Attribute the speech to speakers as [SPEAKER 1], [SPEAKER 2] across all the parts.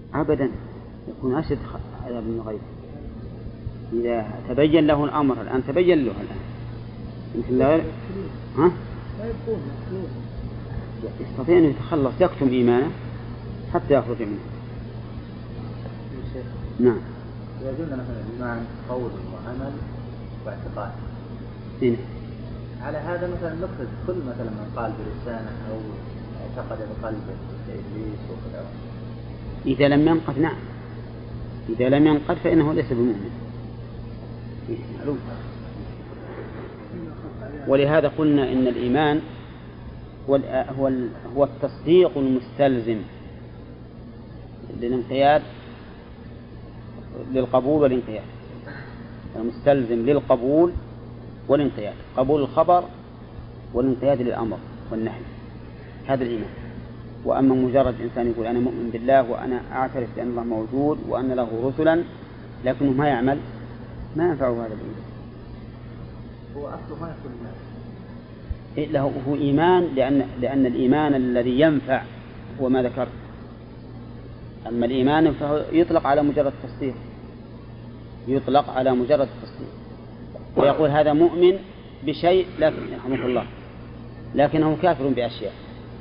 [SPEAKER 1] أبدا، يكون أشد عذاب من الغيب إذا تبين له الأمر. الآن تبين له الآن مثل لا يستطيع أن يتخلص، يكتم إيمانه حتى يخرج منه. نعم.
[SPEAKER 2] إذا قلنا مثلا الإيمان قول وعمل واعتقاد، على هذا مثلا نفرض كل مثلا من قال بلسانه أو اعتقد بقلبه إبليس وكذا.
[SPEAKER 1] إذا لم ينقض نعم، إذا لم ينقض فإنه ليس بمؤمن. ولهذا قلنا إن الإيمان هو التصديق المستلزم للانقياد للقبول والانقياد، المستلزم للقبول والانقياد، قبول الخبر والانقياد للأمر والنهي، هذا الإيمان. وأما مجرد إنسان يقول أنا مؤمن بالله وأنا أعترف بأن الله موجود وأن له رسلا لكنه ما يعمل، ما ينفعه هذا الإيمان.
[SPEAKER 2] هو أصله ما يكون
[SPEAKER 1] له هو إيمان لأن الإيمان الذي ينفع هو ما ذكرت. أما الإيمان فهو يطلق على مجرد التصديق، يطلق على مجرد التصديق، ويقول هذا مؤمن بشيء لكن رحمه الله لكنه كافر بأشياء.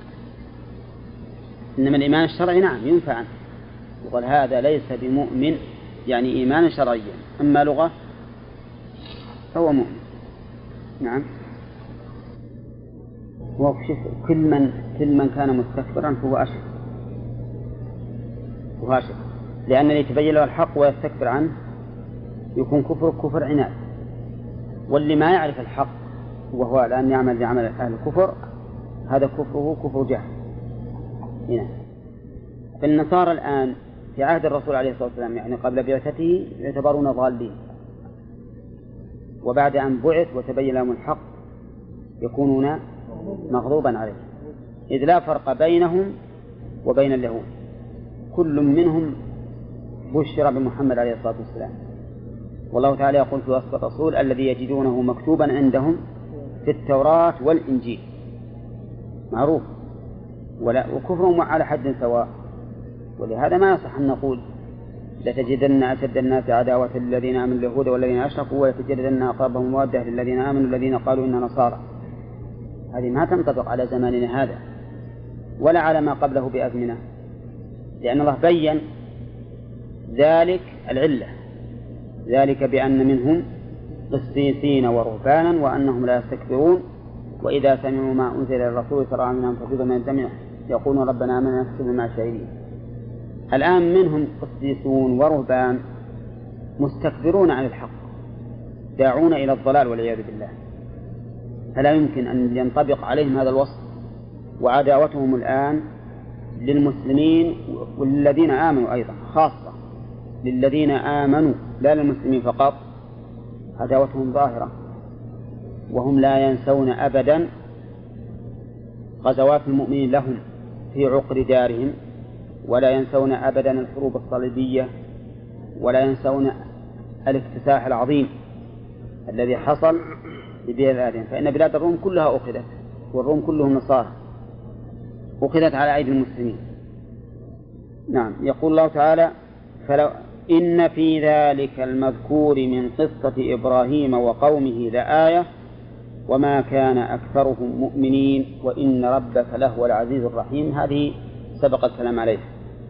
[SPEAKER 1] إنما الإيمان الشرعي نعم ينفع عنه، يقول هذا ليس بمؤمن يعني إيمانا شرعيا، أما لغة فهو مؤمن. نعم. وشوف كل من كان مستكبرا فهو أشرك، لأن اللي يتبين له الحق ويستكبر عنه يكون كفر عناد، واللي ما يعرف الحق وهو الآن يعمل بعمل أهل الكفر هذا كفره كفر جهل. هنا فالنصارى الآن في عهد الرسول عليه الصلاة والسلام يعني قبل بعثته يعتبرون ضالين، وبعد أن بعث وتبين لهم الحق يكونون مغضوبا عليه، إذ لا فرق بينهم وبين اليهود، كل منهم بشر بمحمد عليه الصلاة والسلام. والله تعالى يقول في وصف الرسول الذي يجدونه مكتوبا عندهم في التوراة والإنجيل، معروف، وكفرهم على حد سواء. ولهذا ما يصح أن نقول لتجدن أشد الناس عداوة للذين آمنوا اليهود والذين أشركوا ولتجدن أقربهم مودة للذين آمنوا الذين قالوا إننا نصارى. هذه ما تنطبق على زماننا هذا ولا على ما قبله بأزمنة، لأن الله بين ذلك العلة، ذلك بأن منهم قسيسين ورهبانا وأنهم لا يستكبرون وإذا سمعوا ما أنزل إلى الرسول ترى أعينهم تفيض من الدمع يقولون ربنا آمنا فاكتبنا مع الشاهدين. الآن منهم قسيسون ورهبان مستكبرون عن الحق داعون إلى الضلال والعياذ بالله، فلا يمكن أن ينطبق عليهم هذا الوصف. وعداوتهم الآن للمسلمين والذين آمنوا أيضا، خاصة للذين آمنوا لا للمسلمين فقط، عداوتهم ظاهرة، وهم لا ينسون أبدا غزوات المؤمنين لهم في عقر دارهم، ولا ينسون أبدا الحروب الصليبية، ولا ينسون الاكتساح العظيم الذي حصل ببلادهم. فإن بلاد الروم كلها أخذت، والروم كلهم نصارى، أخذت على أيدي المسلمين. نعم. يقول الله تعالى فلو إن في ذلك المذكور من قصة إبراهيم وقومه لآية وما كان أكثرهم مؤمنين وإن ربك لهو العزيز الرحيم. هذه سبق الكلام عليه،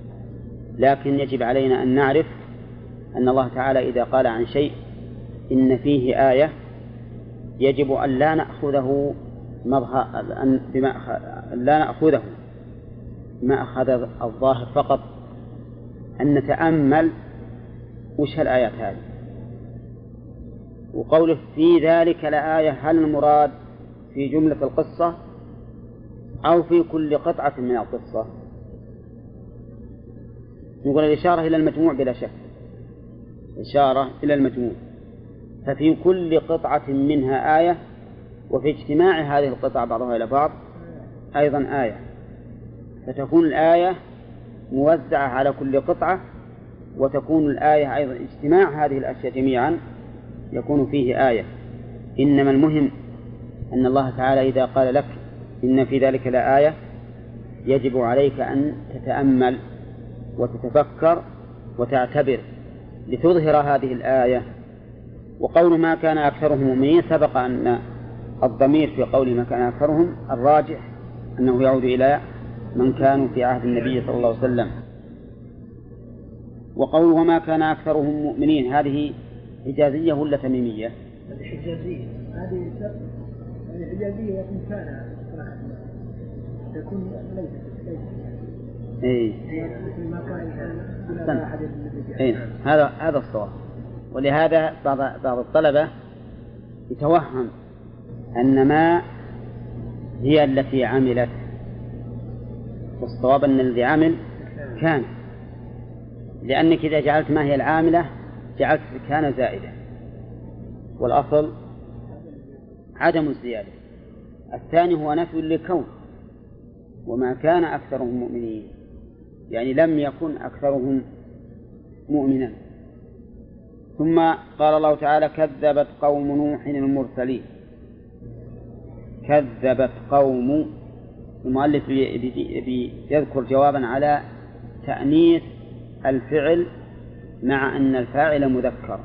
[SPEAKER 1] لكن يجب علينا أن نعرف أن الله تعالى إذا قال عن شيء إن فيه آية يجب أن لا نأخذه ما أخذ الظاهر فقط، أن نتأمل وش الآيات هذه. وقوله في ذلك لآية هل المراد في جملة القصة أو في كل قطعة من القصة؟ نقول الإشارة إلى المجموع بلا شك، إشارة إلى المجموع، ففي كل قطعة منها آية، وفي اجتماع هذه القطع بعضها إلى بعض أيضا آية، فتكون الآية موزعة على كل قطعة، وتكون الآية أيضا اجتماع هذه الأشياء جميعا يكون فيه آية. إنما المهم أن الله تعالى إذا قال لك إن في ذلك لآية يجب عليك أن تتأمل وتتفكر وتعتبر لتظهر هذه الآية. وقول ما كان أكثرهم مؤمنين سبق أن الضمير في قول ما كان أكثرهم الراجح أنه يعود إلى من كانوا في عهد النبي صلى الله عليه وسلم. وقوله وما كان أكثرهم مؤمنين هذه حجازية ولا تميمية؟
[SPEAKER 3] هذه حجازية. هذه حجازية وإن كان تكون ليست مثل ما كان أحد
[SPEAKER 1] هذا الصواب. ولهذا بعض الطلبة يتوهم أن ما هي التي عملت، والصواب أن الذي عمل كان، لأنك إذا جعلت ما هي العاملة جعلت كان زائدة، والأصل عدم الزيادة. الثاني هو نفي للكون، وما كان أكثرهم مؤمنين، يعني لم يكن أكثرهم مؤمنا. ثم قال الله تعالى كذبت قوم نوح المرسلين. كذبت قوم، المؤلف يذكر جوابا على تأنيث الفعل مع أن الفاعل مذكر.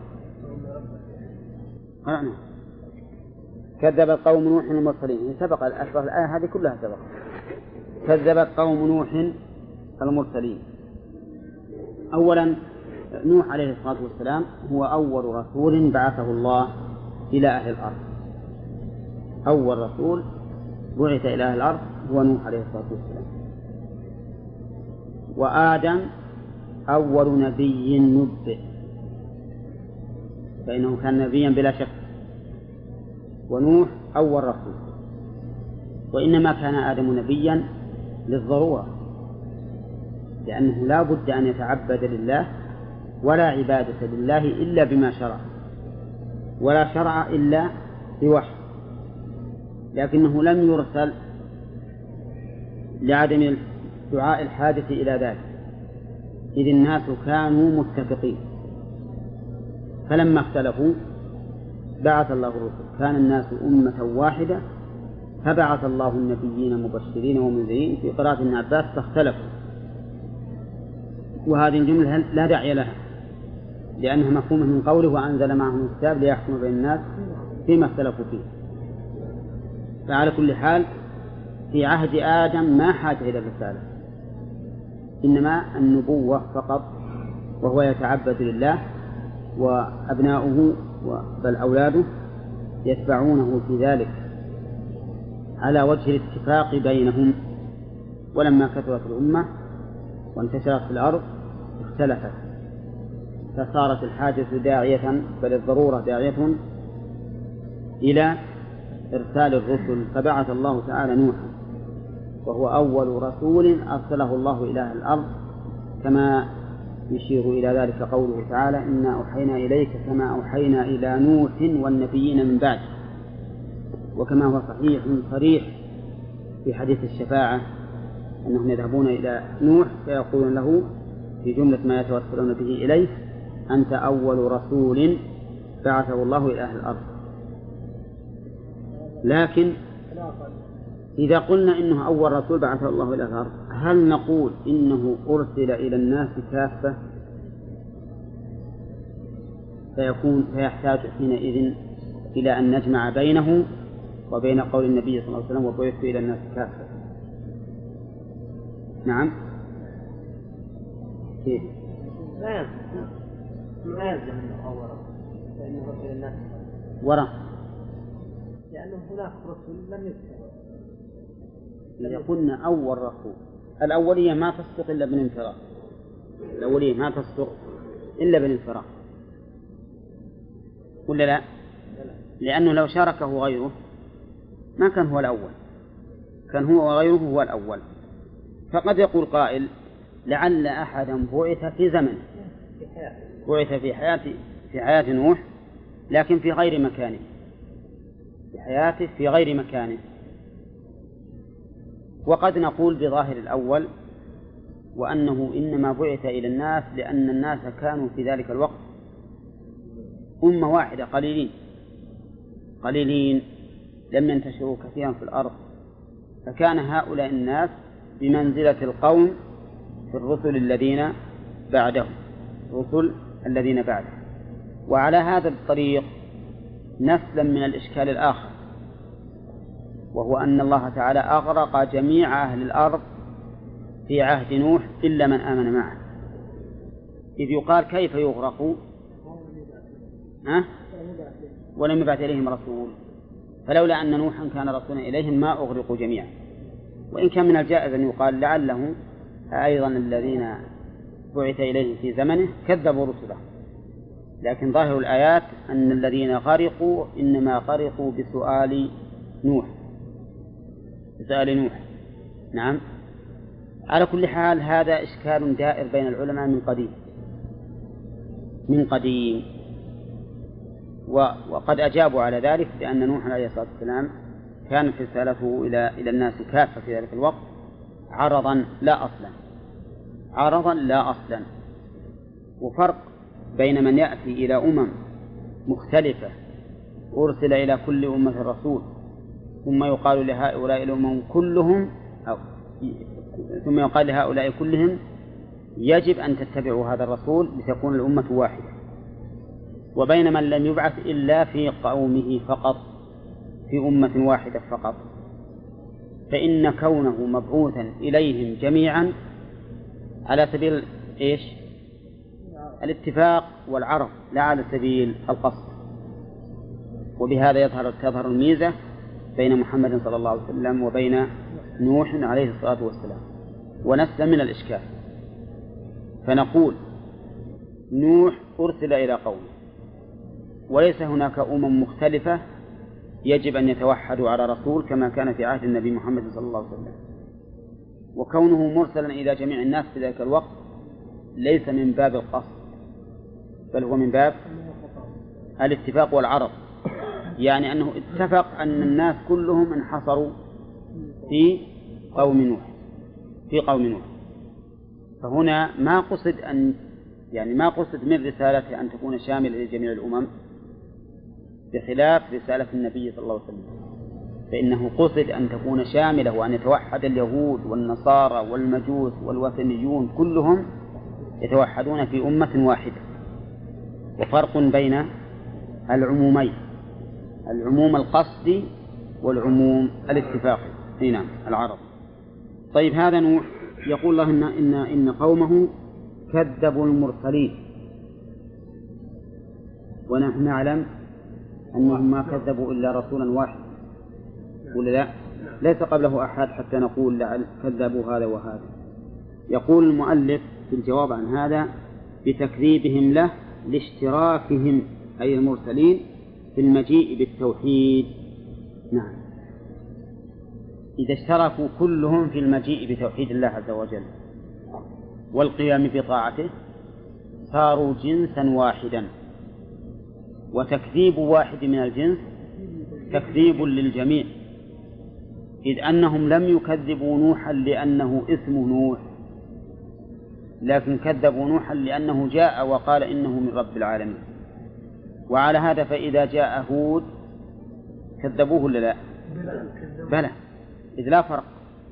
[SPEAKER 1] كذبت قوم نوح المرسلين، سبق الآية هذه كلها سبق. كذبت قوم نوح المرسلين. أولا نوح عليه الصلاة والسلام هو أول رسول بعثه الله إلى أهل الأرض. أول رسول بعث إلى أهل الأرض هو نوح عليه الصلاة والسلام. وآدم أول نبي نبئ، فإنه كان نبيا بلا شك. ونوح أول رسول. وإنما كان آدم نبيا للضرورة، لأنه لا بد أن يتعبد لله، ولا عبادة لله إلا بما شرع، ولا شرع إلا بوحي. لكنه لم يرسل لعدم دعاء الحاجة إلى ذلك، إذ الناس كانوا متفقين. فلما اختلفوا بعث الله الرسل. كان الناس أمة واحدة فبعث الله النبيين مبشرين ومنذرين. في قراءة ابن عباس فاختلفوا، وهذه الجملة لا داعي لها، لأنها مفهومة من قوله وأنزل معهم الكتاب ليحكم بين الناس فيما اختلفوا فيه. فعلى كل حال في عهد آدم ما حاجة إلى الرسالة، إنما النبوة فقط، وهو يتعبد لله، وأبناؤه بل أولاده يتبعونه في ذلك على وجه الاتفاق بينهم. ولما كثرت الأمة وانتشرت في الأرض اختلفت، فصارت الحاجة داعية، بل الضرورة داعية إلى إرسال الرسل. فبعث الله تعالى نوحا، وهو أول رسول أرسله الله إلى الأرض، كما يشير إلى ذلك قوله تعالى إنا أوحينا إليك كما أوحينا إلى نوح والنبيين من بعد. وكما هو صريح في حديث الشفاعة أنهم يذهبون إلى نوح فيقولون له في جملة ما يتوسلون به إليه أنت أول رسول بعثه الله إلى أهل الأرض. لكن إذا قلنا إنه أول رسول بعثه الله إلى أهل الأرض، هل نقول إنه أرسل إلى الناس كافة؟ فيحتاج حينئذ إلى أن نجمع بينه وبين قول النبي صلى الله عليه وسلم وبعثت إلى الناس كافة. نعم. كيف؟
[SPEAKER 3] لا يلزم أنه أول رسول، فإنه رسل الناس
[SPEAKER 1] وراء،
[SPEAKER 3] لأنه هناك رسل لم يذكر.
[SPEAKER 1] إذا قلنا أول رسول، الأولية ما تصدق إلا بالانفراد، الأولية ما تصدق إلا بالانفراد، ولا لا؟ لأنه لو شاركه غيره ما كان هو الأول، كان هو وغيره هو الأول. فقد يقول قائل لعل أحدا بعث في زمنه، بعث في حياة نوح لكن في غير مكانه، في حياته في غير مكانه. وقد نقول بظاهر الأول وأنه إنما بعث إلى الناس لأن الناس كانوا في ذلك الوقت أمة واحدة قليلين لم ينتشروا كثيرا في الأرض، فكان هؤلاء الناس بمنزلة القوم في الرسل الذين بعده، رسل الذين بعده. وعلى هذا الطريق نسلم من الإشكال الآخر، وهو أن الله تعالى أغرق جميع أهل الأرض في عهد نوح إلا من آمن معه، إذ يقال كيف يغرق ولم يبعث إليهم رسول، فلولا أن نوحا كان رسولا إليهم ما أغرقوا جميعا. وإن كان من الجائز أن يقال لعله أيضا الذين بعث إليهم في زمنه كذبوا رسله، لكن ظاهر الآيات أن الذين غرقوا إنما غرقوا بسؤال نوح. نعم. على كل حال هذا إشكال دائر بين العلماء من قديم، وقد أجابوا على ذلك بأن نوح عليه الصلاة والسلام كانت رسالته إلى الناس كافة في ذلك الوقت عرضا لا أصلا. وفرق بين من يأتي إلى أمم مختلفة أرسل إلى كل أمة رسول ثم يقال لهؤلاء الأمم كلهم ثم يقال لهؤلاء كلهم يجب أن تتبعوا هذا الرسول لتكون الأمة واحدة، وبين من لم يبعث إلا في قومه فقط، في أمة واحدة فقط، فإن كونه مبعوثا إليهم جميعا على سبيل الاتفاق والعرض لا على سبيل القصد. وبهذا تظهر الميزة بين محمد صلى الله عليه وسلم وبين نوح عليه الصلاة والسلام، ونسلم من الإشكال. فنقول نوح أرسل إلى قومه، وليس هناك مختلفة يجب أن يتوحدوا على رسول كما كان في عهد النبي محمد صلى الله عليه وسلم. وكونه مرسلا إلى جميع الناس في ذلك الوقت ليس من باب القصد، بل هو من باب الاتفاق والعرض، يعني أنه اتفق أن الناس كلهم انحصروا في قوم نوح. فهنا ما قصد من رسالته أن تكون شاملة لجميع الأمم، بخلاف رسالة النبي صلى الله عليه وسلم، فإنه قصد أن تكون شاملة وأن يتوحد اليهود والنصارى والمجوس والوثنيون كلهم يتوحدون في أمة واحدة. وفرق بين العمومين، العموم القصدي والعموم الاتفاقي. نعم، العرض. طيب، هذا نوح يقول الله إن قومه كذبوا المرسلين، ونحن نعلم أنهم ما كذبوا إلا رسولا واحد، ولا لا؟ ليس قبله أحد حتى نقول لعل كذبوا هذا وهذا. يقول المؤلف في الجواب عن هذا بتكذيبهم له لاشتراكهم أي المرسلين في المجيء بالتوحيد. نعم، إذا اشتركوا كلهم في المجيء بتوحيد الله عز وجل والقيام بطاعته صاروا جنسا واحدا، وتكذيب واحد من الجنس تكذيب للجميع، إذ أنهم لم يكذبوا نوحا لأنه اسمه نوح، لكن كذبوا نوحا لأنه جاء وقال إنه من رب العالمين. وعلى هذا فإذا جاء هود كذبوه ولا لا؟ بلى، إذ لا فرق.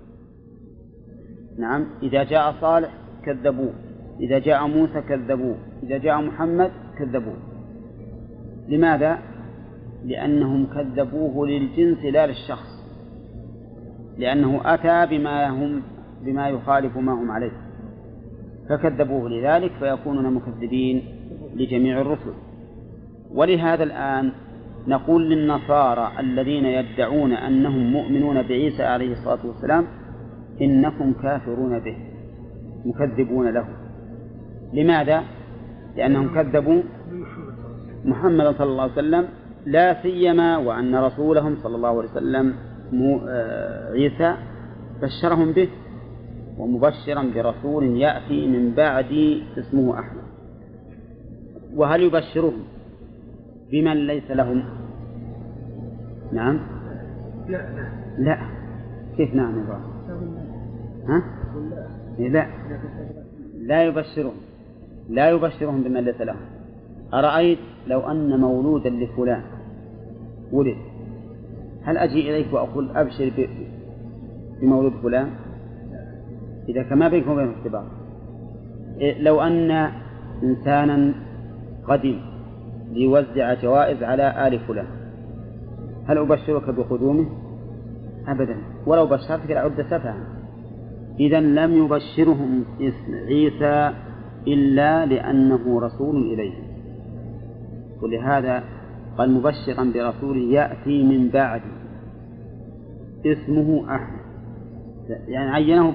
[SPEAKER 1] نعم، إذا جاء صالح كذبوه، إذا جاء موسى كذبوه، إذا جاء محمد كذبوه. لماذا؟ لأنهم كذبوه للجنس لا للشخص، لأنه أتى بما يخالف ما هم عليه فكذبوه لذلك، فيكونون مكذبين لجميع الرسل. ولهذا الآن نقول للنصارى الذين يدعون أنهم مؤمنون بعيسى عليه الصلاة والسلام إنكم كافرون به، مكذبون له. لماذا؟ لأنهم كذبوا محمد صلى الله عليه وسلم، لا سيما وأن رسولهم صلى الله عليه وسلم عيسى بشرهم به ومبشرا برسول يأتي من بعد اسمه أحمد. وهل يبشرهم بمن ليس لهم؟ نعم، لا. كيف نعم يا ها؟ لا يبشرهم بمن ليس لهم. أرأيت لو أن مولودا لفلان ولد، هل أجي إليك وأقول أبشر بمولود فلان؟ إذا كما بينكم وبين اختبار، لو أن إنسانا قدم ليوزع جوائز على آل فلان، هل أبشرك بقدومه؟ أبدا، ولو بشرتك لعد سفها. إذن لم يبشرهم اسم عيسى إلا لأنه رسول إليه، ولهذا قال مبشرا برسول يأتي من بعد اسمه أحمد، يعني عينه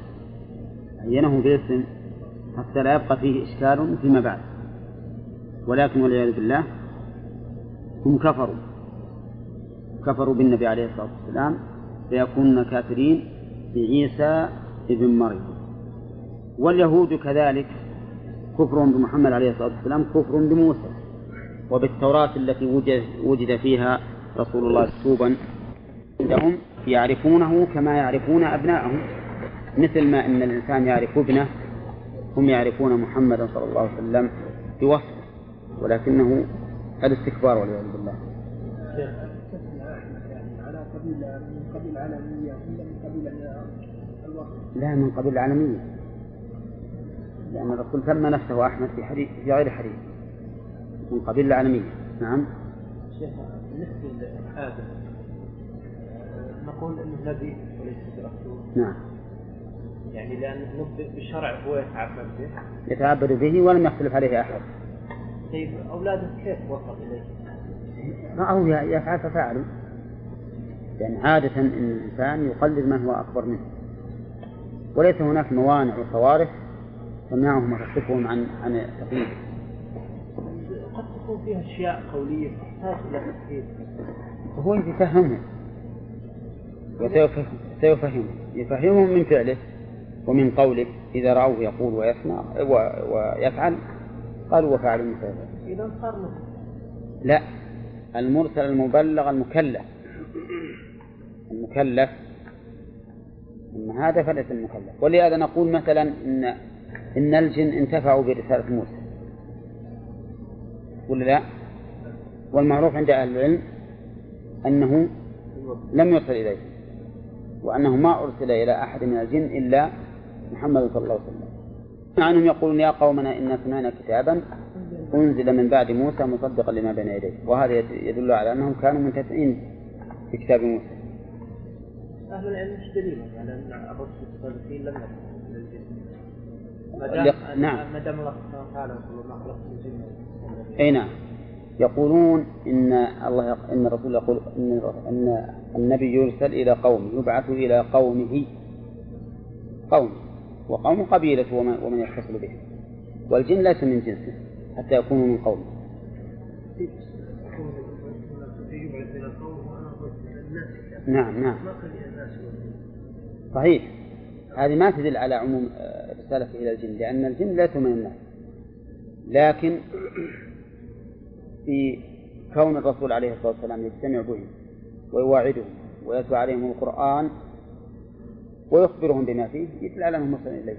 [SPEAKER 1] بالاسم حتى لا يبقى فيه إشكال فيما بعد. ولكن والعياذ بالله هم كفروا بالنبي عليه الصلاة والسلام فيكونون كافرين بعيسى ابن مريم. واليهود كذلك كفرهم بمحمد عليه الصلاة والسلام كفر بموسى وبالتوراة التي وجد فيها رسول الله مكتوبا عندهم، يعرفونه كما يعرفون أبناءهم، مثل ما أن الإنسان يعرف ابنه هم يعرفون محمدا صلى الله عليه وسلم بوصفه، ولكنه الاستكبار والعياذ بالله. لا، من قبيل العالمية، لأن الرسول سمى نفسه أحمد في غير حديث، من قبيل العالمية. نعم.
[SPEAKER 3] شيخ بالنسبة لآدم نقول أنه نبي وليس برسول.
[SPEAKER 1] نعم.
[SPEAKER 3] يعني لأنه بالشرع هو
[SPEAKER 1] يتعبد به ولم يختلف عليه أحد.
[SPEAKER 3] طيب أولاده كيف وصل إليه؟
[SPEAKER 1] رأوا يفعل ففعلوا، يعني عادة إن الإنسان يقلد من هو أكبر منه، وليس هناك موانع وصوارف تمنعهم وتصرفهم عن التقليد.
[SPEAKER 3] قد تكون فيها أشياء قولية تحتاج إلى تفكير.
[SPEAKER 1] هو يفهمهم يفهمهم من فعله ومن قوله، إذا رأوه يقول ويسمع ويفعل قالوا وفعلوا مثل ذلك.
[SPEAKER 3] إذا صار مرسل.
[SPEAKER 1] لا، المرسل المبلغ المكلف إن هذا فليس المكلف. ولهذا نقول مثلا إن الجن انتفعوا برسالة موسى ولا لا؟ والمعروف عند أهل العلم أنه لم يرسل إليه، وأنه ما أرسل إلى أحد من الجن إلا محمد صلى الله عليه وسلم. عنهم يقولون يا قومنا إنا سمعنا كتابا أنزل من بعد موسى مصدقا لما بين يديه، وهذا يدل على أنهم كانوا منتفعين في كتاب موسى.
[SPEAKER 3] أهل العلم مش دليل على أن الرسل الصالحين لم يكن من الجن.
[SPEAKER 1] نعم.
[SPEAKER 3] ما دام الله سبحانه وتعالى يقول ما خلقت الجن.
[SPEAKER 1] أي نعم. يقولون إن الرسول يقول إن النبي يرسل إلى قومه، يبعث إلى قومه، وقوم قبيلة ومن يتصل به، والجن ليس من جنسه حتى يكونوا من قومه. نعم صحيح. هذه ما تدل على عموم رسالة إلى الجن، لأن الجن ليسوا من الناس، لكن في كون الرسول عليه الصلاة والسلام يجتمع بهم ويواعدهم ويتلو عليهم القرآن ويخبرهم بما فيه يدل على أنهم مرسلين إليه.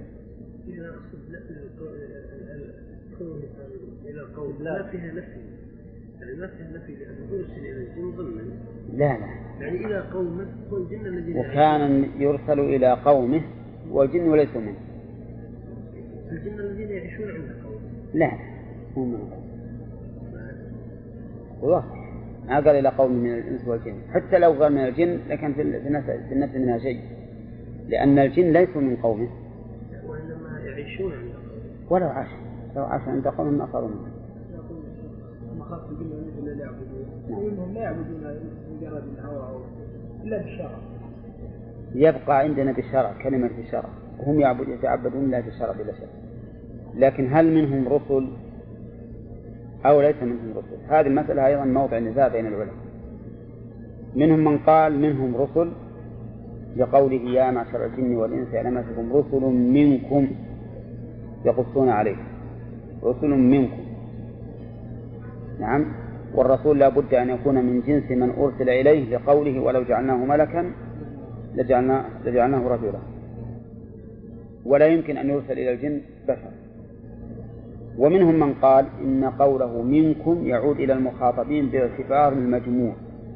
[SPEAKER 3] لا فيها نفي، يعني ما فيها نفي لأنه يرسل إلى الجن ضمن.
[SPEAKER 1] لا
[SPEAKER 3] يعني إلى قومه والجن الذين
[SPEAKER 1] وكان يرسل إلى قومه والجن وليسوا منه.
[SPEAKER 3] الجن الذين يعيشون عند قومه.
[SPEAKER 1] لا هم من قومه. والله ما قال إلى قوم من الإنس والجن، حتى لو قال من الجن لكن في النفس منها شيء، لأن الجن ليسوا من قومه
[SPEAKER 3] وإنما يعيشون عند قومه.
[SPEAKER 1] ولو عاش عند قوم ما صاروا منه.
[SPEAKER 3] مخاف الجن الذين لا يعبدون، وإنهم لا يعبدون مجرد الهوى إلا بالشرع.
[SPEAKER 1] يبقى عندنا بالشرع كلمة بالشرع، وهم يتعبدون الله بالشرع بلا شك. لكن هل منهم رسل أو ليس منهم رسل؟ هذه المسألة أيضا موضع نزاع بين العلماء. منهم من قال منهم رسل لقوله يا معشر الجن والإنس ألم يأتكم رسل منكم يقصون عليه، رسل منكم. نعم. والرسول لا بد أن يكون من جنس من أرسل إليه، لقوله ولو جعلناه ملكا لجعلناه رجلا، ولا يمكن أن يرسل إلى الجن بشر. ومنهم من قال إن قوله منكم يعود إلى المخاطبين باعتبار المجموع،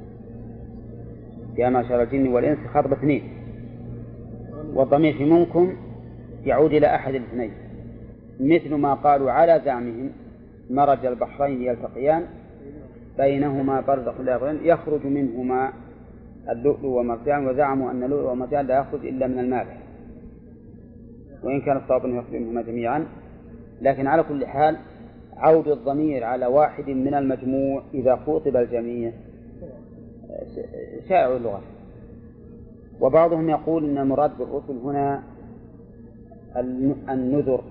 [SPEAKER 1] يا معشر الجن والإنس خاطب اثنين، والضمير في منكم يعود إلى أحد الاثنين، مثل ما قالوا على زعمهم مرج البحرين يلتقيان بينهما برزخ لا يبغيان يخرج منهما اللؤلؤ ومرجان، وزعموا أن اللؤلؤ ومرجان لا يخرج إلا من المالح، وإن كان الصواب أنه يخرج منهما جميعا. لكن على كل حال عود الضمير على واحد من المجموع إذا خاطب الجميع شائع اللغة. وبعضهم يقول إن المراد بالرسل هنا النذر،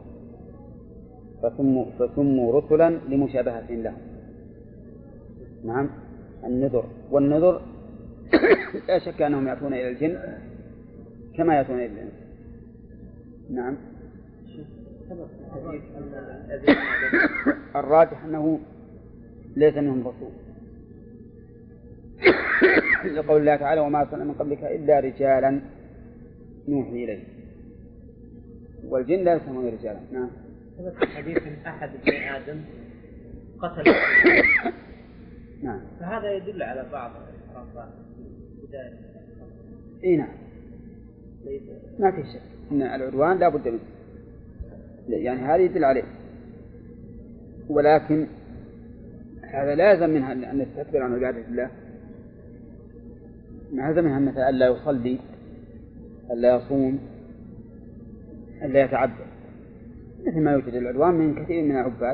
[SPEAKER 1] فسموا رسلا لمشابهة لهم. نعم النذر، والنذر لا شك أنهم يأتون إلى الجن كما يأتون إلى الإنس. نعم الراجح أنه ليس منهم رسول، لقول الله تعالى وما أرسلنا من قبلك إلا رجالا نوحي إليه، والجن لا يسمون رجالا. نعم
[SPEAKER 4] حديث أحد ابن آدم قتل
[SPEAKER 1] نعم
[SPEAKER 4] فهذا يدل على بعض الخرافات بداية.
[SPEAKER 1] إيه نعم ما في شك أن العدوان لا بد منه، يعني هذا يدل عليه، ولكن هذا لازم منها أن نستكبر عن عبادة الله، لازم منها مثلا ألا يصلي، ألا يصوم، ألا يتعبد، مثل ما يوجد العدوان من كثير من العباد.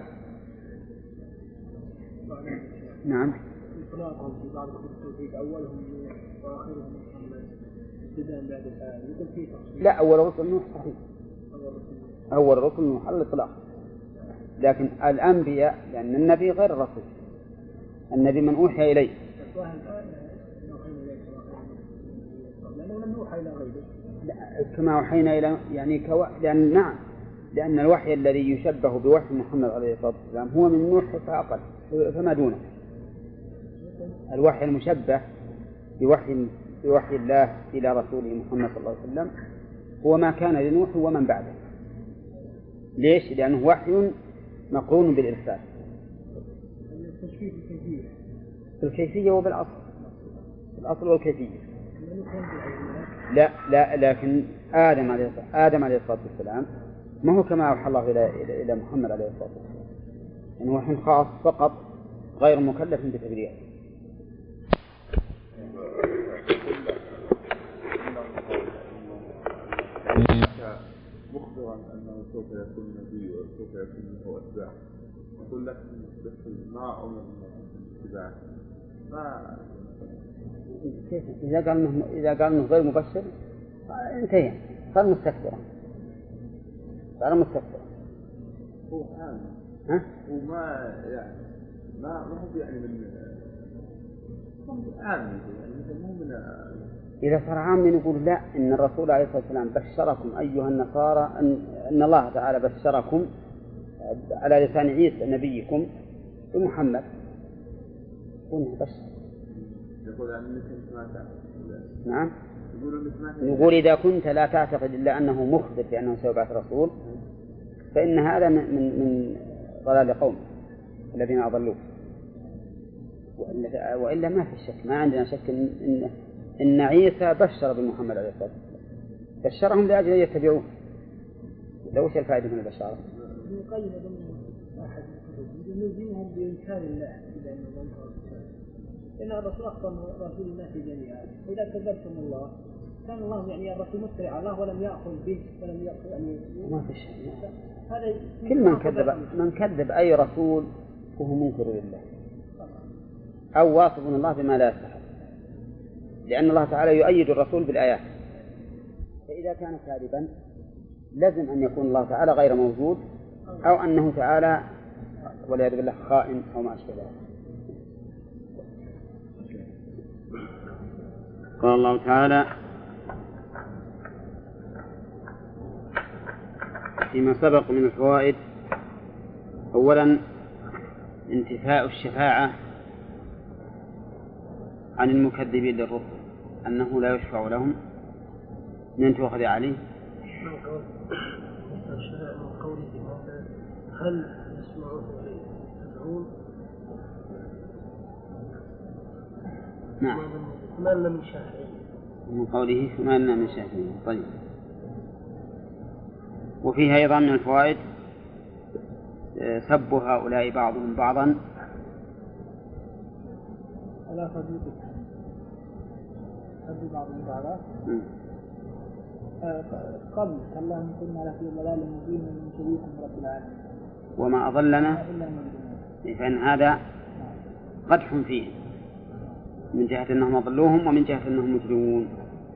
[SPEAKER 1] نعم
[SPEAKER 3] إطلاقهم في بعض التوحيد أولهم نوح وآخرهم محمد ابتداء بعد الآية يقول فيه تفصيل.
[SPEAKER 1] لا أول رسل نوح صحيح، أول رسل نوح على الإطلاق، لكن الأنبياء لأن النبي غير الرسول، النبي من أوحي إليه
[SPEAKER 3] لأنه لم يوحى إلى غيره
[SPEAKER 1] كما أوحينا إلى يعني لأن نعم لأن الوحي الذي يشبه بوحي محمد عليه الصلاة والسلام هو من نوح فأقل فما دونه. الوحي المشبه بوحي الله إلى رسوله محمد صلى الله عليه وسلم هو ما كان لنوح ومن بعده. ليش؟ لأنه وحي مقرون بالإرسال في الكيفية وبالأصل، الأصل والكيفية. لا لكن آدم عليه الصلاة والسلام ما هو كما أوحى الله إلى محمد عليه الصلاة والسلام، يعني وحي خاص فقط غير مكلف بتبليغه.
[SPEAKER 5] مخبرا أنه سوف يكون نبي وسوف يكون له أتباع، يقول لك ما أمر الاتباع ما
[SPEAKER 1] إذا قال إنه غير مبشر انتهى، صار مستكبرا
[SPEAKER 5] هو عام وما يعني ما هو يعني من عام يعني مو من
[SPEAKER 1] إذا صار عام نقول لا، إن الرسول عليه الصلاة والسلام بشركم أيها النصارى أن الله تعالى بشركم على لسان عيسى نبيكم بمحمد. قلنا بشر
[SPEAKER 5] يقول أنك ما تعتقد.
[SPEAKER 1] نعم نقول إذا كنت لا تعتقد إلا أنه مخبر بأنه سيبعث رسول فإن هذا من ضلال قوم الذين أضلوه، وإلا ما في شك، ما عندنا شك إن عيسى بشر بمحمد عليه الصلاة والسلام، بشرهم لأجل أن يتبعوه. لو وش الفائدة من البشارة؟
[SPEAKER 3] يقيد أحد يلزمهم بإنكار الله لأن الرسول أخبر رسول الناس جميعا، وإذا كذبتم الله كان الله يعني الرسول مفتري على الله ولم يأخذ به ولم يأخذ يعني
[SPEAKER 1] ما في شيء.
[SPEAKER 3] هذا
[SPEAKER 1] كل من كذب أي رسول فهو منكر لله أو واصف الله بما لا يستحق، لأن الله تعالى يؤيد الرسول بالآيات، فإذا كان كاذبا لازم أن يكون الله تعالى غير موجود أو أنه تعالى والعياذ بالله خائن أو ما أشبه ذلك. قال الله تعالى فيما سبق من الفوائد: أولا انتفاء الشفاعة عن المكذبين للرسل، أنه لا يشفع لهم. من تؤخذ عليه؟
[SPEAKER 3] هل يسمعون يدعون؟
[SPEAKER 1] نعم
[SPEAKER 3] ما لنا من شافعين.
[SPEAKER 1] من قوله فما لنا من شافعين. طيب. وفيها أيضا من الفوائد سب هؤلاء بعضهم بعضا
[SPEAKER 3] ألا صديقك سب بعضهم بعضا قبل اللهم كنا لفي ضلال مبين من شريكم رب العالمين
[SPEAKER 1] وما أضلنا فإن هذا قدح فيه من جهة أنهم أضلوهم ومن جهة أنهم مجرمون.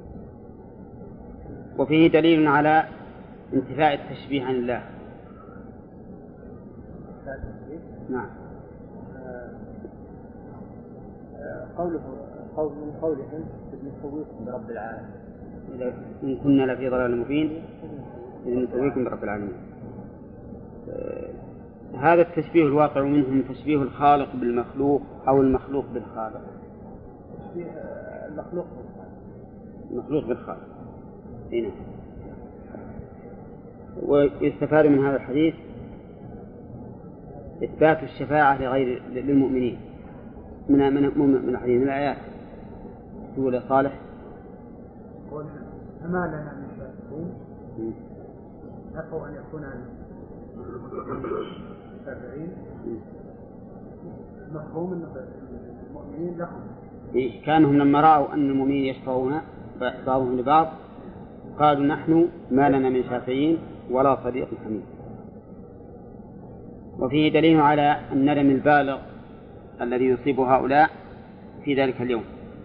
[SPEAKER 1] وفيه دليل على انتفاء التشبيه عن الله. نعم.
[SPEAKER 3] من قولهم نسويكم برب العالمين
[SPEAKER 1] إن كنا لفي ضلال مبين إذ نسويكم برب العالمين. هذا التشبيه الواقع منهم تشبيه الخالق بالمخلوق أو المخلوق بالخالق.
[SPEAKER 3] تشبيه
[SPEAKER 1] المخلوق بالخالق. هنا ويستفاد من هذا الحديث إثبات الشفاعة لغير للمؤمنين من الحديث من الآيات. تقول صالح
[SPEAKER 3] فما لنا من شافعين أفوا أن يكون شافعين مفهوم أن المؤمنين لهم
[SPEAKER 1] كانهم لما رأوا أن المؤمنين يشفعون بعضهم لبعض قالوا نحن ما لنا من شافعين ولا صديق حميد. وفيه دليل على الندم البالغ الذي يصيب هؤلاء في ذلك اليوم.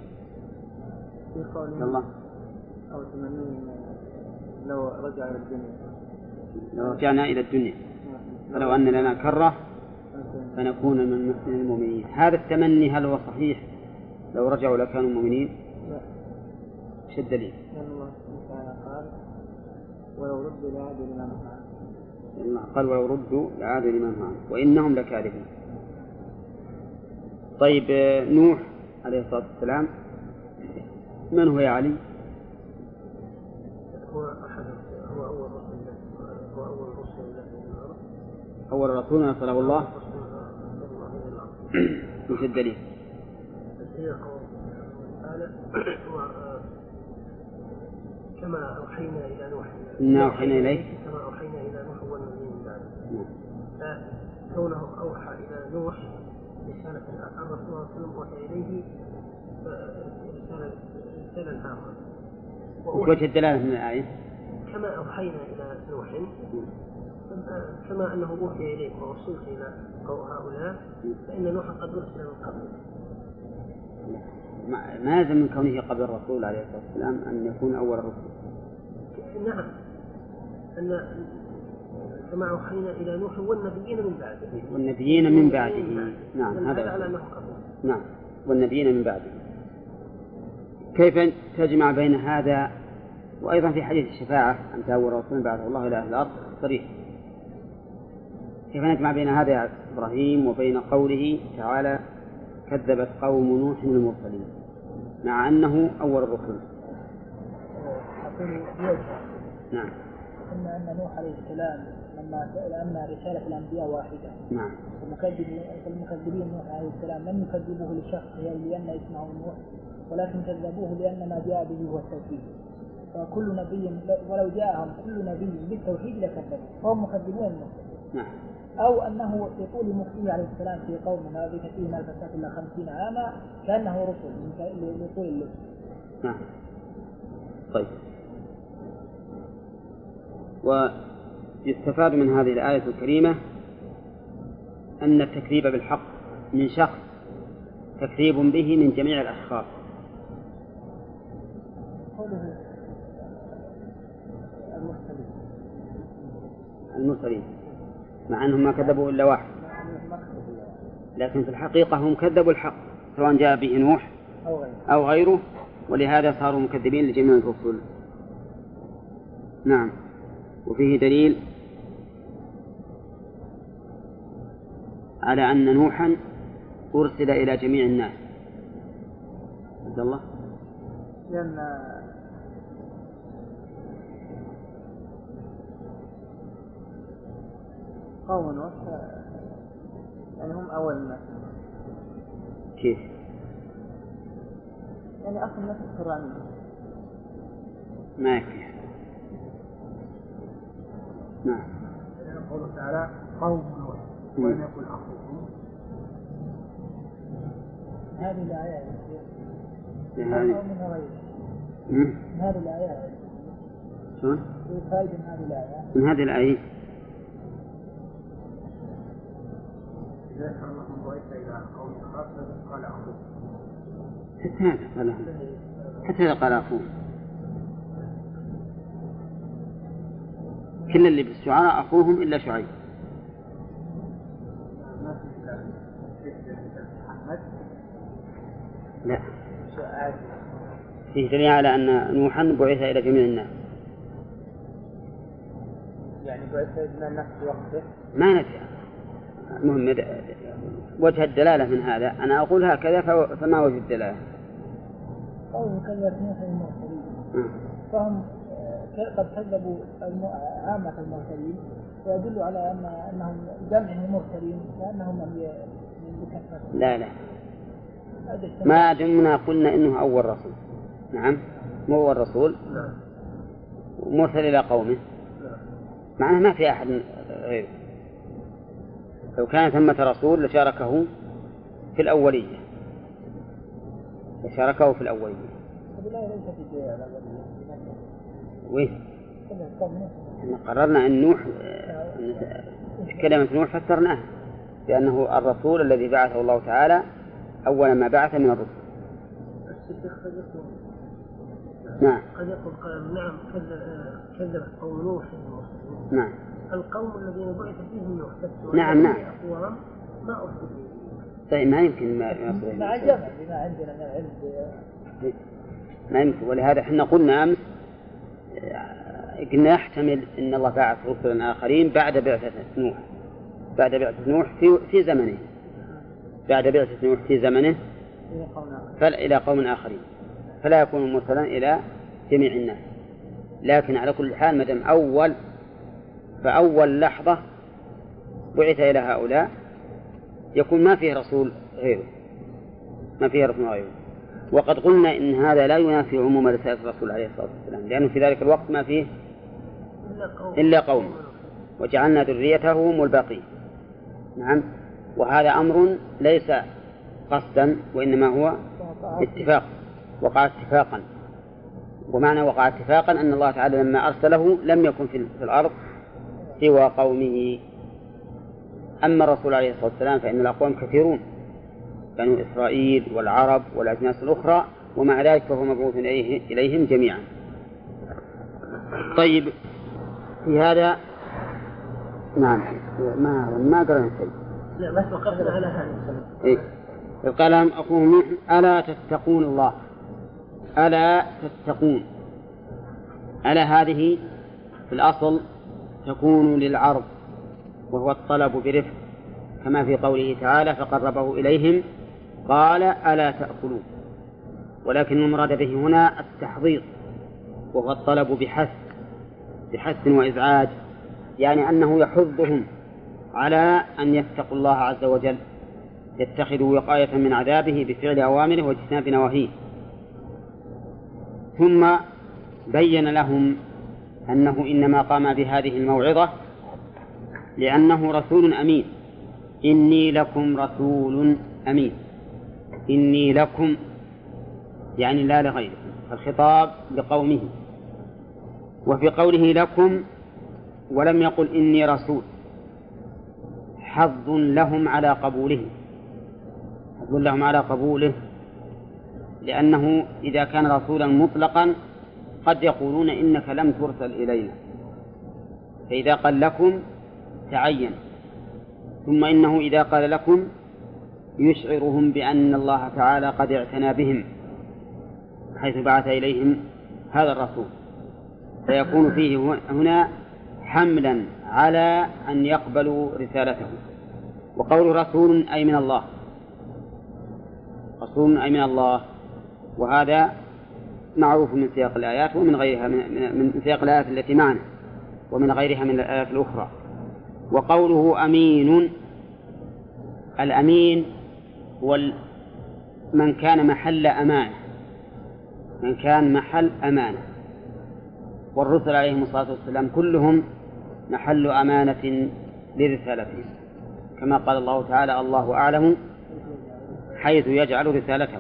[SPEAKER 1] الله
[SPEAKER 3] أو تمنين لو رجع إلى الدنيا
[SPEAKER 1] لو رجعنا إلى الدنيا فلو أن لنا كرة فنكون من المؤمنين. هذا التمني هل هو صحيح لو رجعوا لكانوا مؤمنين؟
[SPEAKER 3] لا.
[SPEAKER 1] ايش الدليل؟
[SPEAKER 3] الله تعالى قال ولو ردوا لعادوا لما نهوا عنه.
[SPEAKER 1] قال ولو ردوا لعادوا لما نهوا عنه وإنهم لكاذبون. طيب نوح عليه الصلاة والسلام من هو يا علي؟
[SPEAKER 3] هو أول رسول الله هو أول رسول الله في الأرض.
[SPEAKER 1] أول رسول أرسله الله. ايش الدليل؟
[SPEAKER 3] كما أوحينا إلى نوح
[SPEAKER 1] إنا أوحينا إليك
[SPEAKER 3] كما أوحينا إلى نوح والنبيين من بعده. فكونه أوحى إلى نوح رسالة الرسول صلى الله عليه وسلم أوحى إليه رسالة آخر.
[SPEAKER 1] وجه الدلالة من الآية
[SPEAKER 3] كما أوحينا إلى نوح كما أنه أوحي إليك ووصلت إلى هؤلاء فإن نوح قد أرسل من قبل.
[SPEAKER 1] ما يلزم من كونه قبل الرسول عليه الصلاة والسلام أن يكون أول الرسل.
[SPEAKER 3] نعم أن كما أوحينا إلى نوح والنبيين من بعده.
[SPEAKER 1] والنبيين من بعده. نعم هذا
[SPEAKER 3] على أنه قبل.
[SPEAKER 1] نعم والنبيين من بعده. كيف تجمع بين هذا وأيضا في حديث الشفاعة أنت أول رسول بعثه الله إلى أهل الأرض صريح؟ كيف نجمع بين هذا يا إبراهيم وبين قوله تعالى كذبت قوم نوح المرسلين مع أنه أول الرسل؟ نعم.
[SPEAKER 3] أن نوح عليه السلام لما أن رسالة الأنبياء واحدة.
[SPEAKER 1] نعم.
[SPEAKER 3] المكذبين نوح عليه السلام لم يكذبوه لشخص لأن يسمعوا نوح ولكن كذبوه لأن ما جاء به هو التوحيد. فكل نبي ولو جاءهم كل نبي بالتوحيد لكذبوا فهم مكذبون نوح.
[SPEAKER 1] نعم.
[SPEAKER 3] أو أنه يقول المخزي عليه السلام في قومنا بك فيهم الفساد إلا 50 عاما كأنه رسل لطول اللبس.
[SPEAKER 1] نعم. طيب. ويستفاد من هذه الآية الكريمة أن التكذيب بالحق من شخص تكذيب به من جميع الأشخاص. المرسلين مع أنهم ما كذبوا إلا واحد لكن في الحقيقة هم كذبوا الحق سواء جاء به نوح أو غيره ولهذا صاروا مكذبين لجميع الرسل. نعم. وفيه دليل على أن نوحا أرسل إلى جميع الناس. عبد الله
[SPEAKER 3] لأن قوم نوح يعني هم أول الناس.
[SPEAKER 1] كيف؟
[SPEAKER 3] يعني أصل الناس القرآن
[SPEAKER 1] ما يكفي. نعم.
[SPEAKER 3] قوله تعالى قوم نوح ولم يكن أخوهم. هذه الآيات من هذه الآيات
[SPEAKER 1] شلون؟
[SPEAKER 3] فائدة من هذه الآيات.
[SPEAKER 1] من هذه الآية
[SPEAKER 3] إذا كان الله بعث إلى قوم خاصة قال أخوه.
[SPEAKER 1] حتى هذا قال أخوه. كل اللي بالشعراء أخوهم إلا شعيب. لا فيه دليل على أن نوحا بعث إلى جميع الناس.
[SPEAKER 3] يعني بعث إلى الناس في وقته
[SPEAKER 1] ما نفع. المهم وجه الدلالة من هذا أنا أقول هكذا فما وجه الدلالة؟
[SPEAKER 3] قوله كذبت نوح المرسلين فهم قد كذبوا عامة المرسلين ويدل على أنهم جمع المرسلين لأنهم من بكثرة.
[SPEAKER 1] لا ما دمنا قلنا إنه أول رسول. نعم مو أول رسول مرسل إلى قومه معناه ما في أحد غيره. لو كان ثمة رسول لشاركه في الأولية وين قررنا أن نوح كلمة نوح فسرناها بأنه الرسول الذي بعثه الله تعالى أول ما بعث من الرسل. نعم
[SPEAKER 3] قد يقول قال نعم كذب قوم نوح.
[SPEAKER 1] نعم
[SPEAKER 3] القوم الذين بعث فيهم نوح بس.
[SPEAKER 1] نعم
[SPEAKER 3] أقوام ما أرسلوا.
[SPEAKER 1] طيب ما يمكن ما يصل
[SPEAKER 3] مع الجمع بما عندنا من العلم
[SPEAKER 1] ما يمكن. ولهذا احنا قلنا أمس قلنا يحتمل أن الله بعث رسلا آخرين بعد بعثة نوح في زمنه بعد بعثة نوح في زمنه إلى قوم آخرين فلا يكون مرسلا إلى جميع الناس. لكن على كل حال مدام فأول لحظة بعث إلى هؤلاء يكون ما فيه رسول غيره. وقد قلنا إن هذا لا ينافي عموم رسالة الرسول عليه الصلاة والسلام لأنه في ذلك الوقت ما فيه إلا قوم وجعلنا ذريته هم الباقين. نعم وهذا أمر ليس قصدا وإنما هو اتفاق وقع اتفاقا. ومعنى وقع اتفاقا أن الله تعالى لما أرسله لم يكن في الأرض سوى قومه. أما الرسول عليه الصلاة والسلام فإن الأقوام كثيرون بنو إسرائيل والعرب والأجناس الأخرى ومع ذلك فهو مبعوث إليهم جميعا. طيب في هذا نعم ما قرأنا شيء.
[SPEAKER 3] لا بس وقفنا على هذا.
[SPEAKER 1] إيه قال لهم أخوهم نوح ألا تتقون الله. ألا تتقون. ألا هذه في الأصل تكون للعرض وهو الطلب برفق كما في قوله تعالى فقربه إليهم قال ألا تأكلون. ولكن المراد به هنا التحضير وهو الطلب بحث وإزعاج يعني أنه يحضهم على أن يتقوا الله عز وجل يتخذوا وقاية من عذابه بفعل أوامره واجتناب نواهيه. ثم بين لهم أنه إنما قام بهذه الموعظة لأنه رسول أمين. إني لكم رسول أمين. إني لكم يعني لا لغيركم الخطاب لقومه. وفي قوله لكم ولم يقل إني رسول حظ لهم على قبوله لأنه إذا كان رسولا مطلقا قد يقولون إنك لم ترسل إلينا فإذا قال لكم تعين. ثم إنه إذا قال لكم يشعرهم بأن الله تعالى قد اعتنى بهم حيث بعث إليهم هذا الرسول فيكون فيه هنا حملا على أن يقبلوا رسالته. وقول رسول أي من الله وهذا معروف من سياق الآيات ومن غيرها من سياق الآيات التي معنا ومن غيرها من الآيات الأخرى. وقوله أمين الأمين هو من كان محل أمانة والرسل عليهم الصلاة والسلام كلهم محل أمانة لرسالته، كما قال الله تعالى: الله أعلم حيث يجعل رسالته.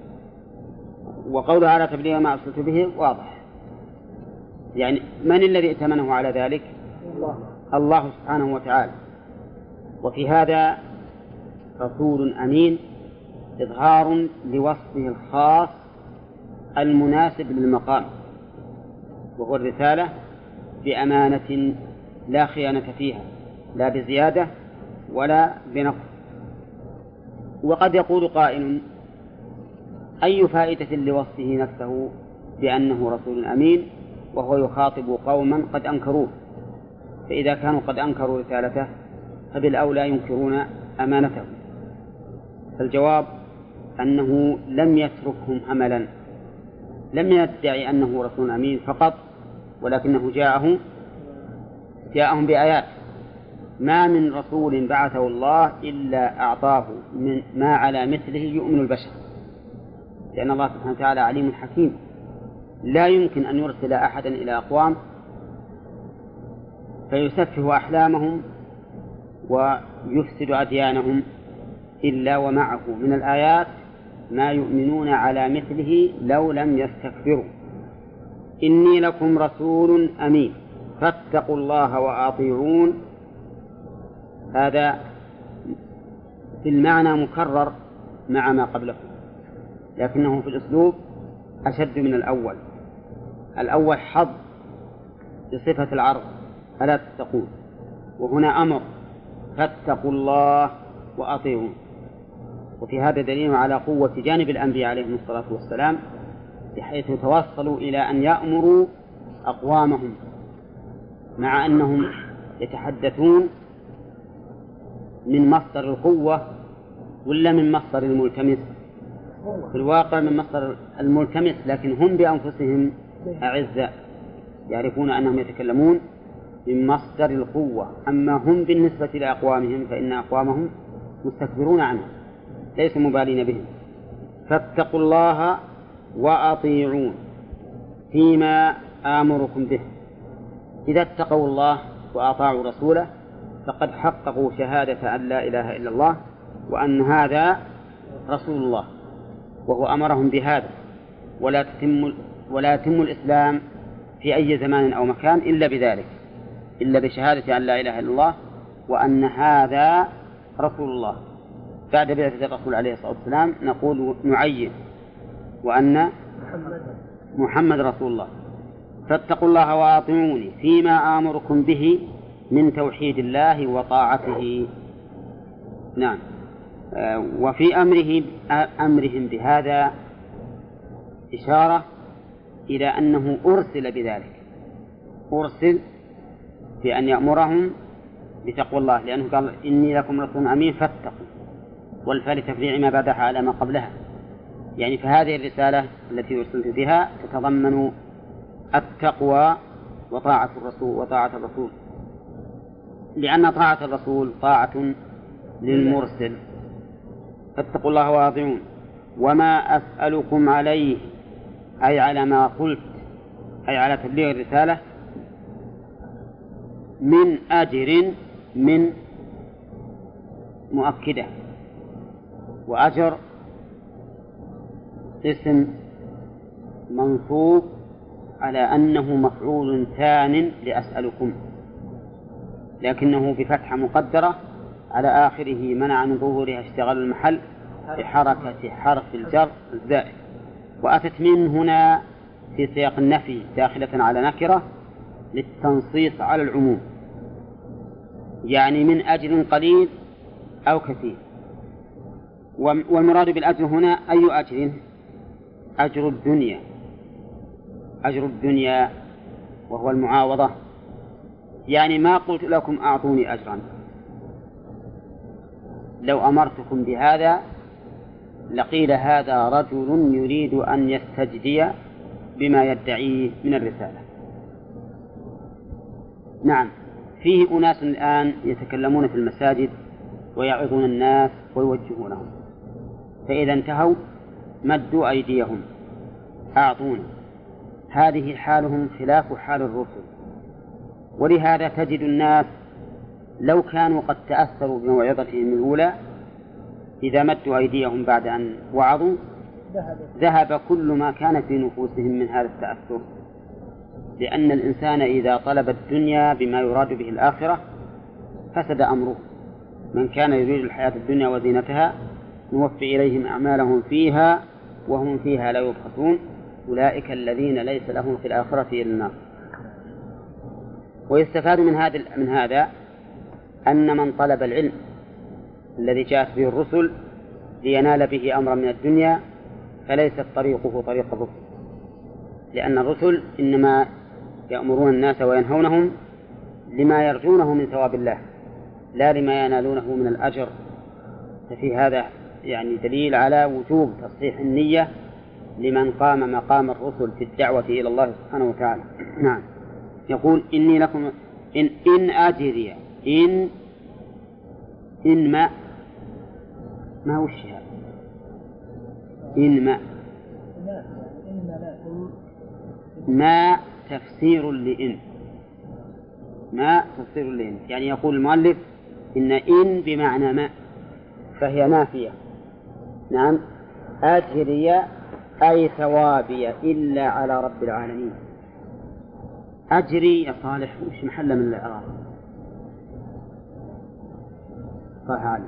[SPEAKER 1] وقوله على تبليغ ما أرسلت به واضح، يعني من الذي ائتمنه على ذلك؟ الله سبحانه وتعالى. وفي هذا رسول أمين إظهار لوصفه الخاص المناسب للمقام، وهو الرسالة بأمانة لا خيانة فيها، لا بزيادة ولا بنقص. وقد يقول قائل: أي فائدة لوصفه نفسه بأنه رسول أمين وهو يخاطب قوما قد أنكروه؟ فإذا كانوا قد أنكروا رسالته فبالأولى ينكرون أمانته. فالجواب أنه لم يتركهم هملا، لم يدعي أنه رسول أمين فقط، ولكنه جاءهم بآيات. ما من رسول بعثه الله إلا أعطاه من ما على مثله يؤمن البشر، لأن الله سبحانه وتعالى عليم حكيم، لا يمكن أن يرسل أحدا إلى أقوام فيسفه أحلامهم ويفسد أديانهم إلا ومعه من الآيات ما يؤمنون على مثله لو لم يستكبروا. إني لكم رسول أمين فاتقوا الله وأطيعون. هذا في المعنى مكرر مع ما قبله، لكنه في الأسلوب أشد من الأول. الأول حظ بصفة العرض ألا تتقون، وهنا أمر فاتقوا الله وأطيعون. وفي هذا دليل على قوة جانب الأنبياء عليهم الصلاة والسلام، بحيث توصلوا إلى أن يأمروا أقوامهم مع أنهم يتحدثون من مصدر القوة ولا من مصدر الملتمس؟ في الواقع من مصدر الملتمس، لكن هم بأنفسهم أعزاء يعرفون أنهم يتكلمون من مصدر القوة. أما هم بالنسبة لأقوامهم فإن أقوامهم مستكبرون عنه، ليسوا مبالين بهم. فاتقوا الله وأطيعون فيما آمركم به. إذا اتقوا الله وأطاعوا رسوله فقد حققوا شهادة أن لا إله إلا الله وأن هذا رسول الله، وهو أمرهم بهذا. ولا يتم الإسلام في أي زمان أو مكان إلا بذلك، إلا بشهادة أن لا إله إلا الله وأن هذا رسول الله. بعد بعثة الرسول عليه الصلاة والسلام نقول نعين وأن محمد رسول الله. فاتقوا الله وأطيعوني فيما آمركم به من توحيد الله وطاعته. نعم. وفي أمرهم بهذا إشارة إلى أنه أرسل بذلك، أرسل بأن يأمرهم بتقوى الله، لأنه قال: إني لكم رسول أمين فاتقوا، والفاء لتفريع ما بعدها على ما قبلها. يعني فهذه الرسالة التي أرسلت بها تتضمن التقوى وطاعة الرسول، لأن طاعة الرسول طاعة للمرسل. فاتقوا الله وأطيعون. وما أسألكم عليه، أي على ما قلت، أي على تبليغ الرسالة، من أجر، من مؤكدة، وأجر اسم منصوب على أنه مفعول ثان لأسألكم، لكنه بفتحة مقدرة على آخره منع من ظهورها اشتغال المحل بحركة حرف الجر الزائد. وأتت من هنا في سياق النفي داخلة على نكرة للتنصيص على العموم، يعني من أجر قليل أو كثير. والمراد بالأجر هنا أي أجر؟ أجر الدنيا، أجر الدنيا وهو المعاوضة. يعني ما قلت لكم أعطوني أجرا، لو أمرتكم بهذا لقيل هذا رجل يريد أن يستجدي بما يدعيه من الرسالة. نعم. فيه أناس الآن يتكلمون في المساجد ويعظون الناس ويوجهونهم، فإذا انتهوا مدوا أيديهم أعطونا. هذه حالهم خلاف حال الرسل، ولهذا تجد الناس لو كانوا قد تأثروا بموعظتهم الأولى إذا مدوا أيديهم بعد أن وعظوا ذهب كل ما كان في نفوسهم من هذا التأثر، لأن الإنسان إذا طلب الدنيا بما يراد به الآخرة فسد أمره. من كان يريد الحياة الدنيا وزينتها نوفي إليهم أعمالهم فيها وهم فيها لا يبخسون أولئك الذين ليس لهم في الآخرة إلا النار. ويستفاد من هذا أن من طلب العلم الذي جاءت به الرسل لينال به أمرا من الدنيا فليست طريقه طريق الرسل، لأن الرسل إنما يأمرون الناس وينهونهم لما يرجونه من ثواب الله لا لما ينالونه من الأجر. ففي هذا يعني دليل على وجوب تصحيح النية لمن قام مقام الرسل في الدعوة إلى الله سبحانه وتعالى. نعم. يقول إني لكم إن أجري إن ما وش هذا؟ إن ما تفسير لإن، ما تفسير لإن، يعني يقول المؤلف إن بمعنى ما فهي نافية. نعم. أجري أي ثوابي إلا على رب العالمين. أجري يا صالح وش محل من الإعراب؟ صح علي.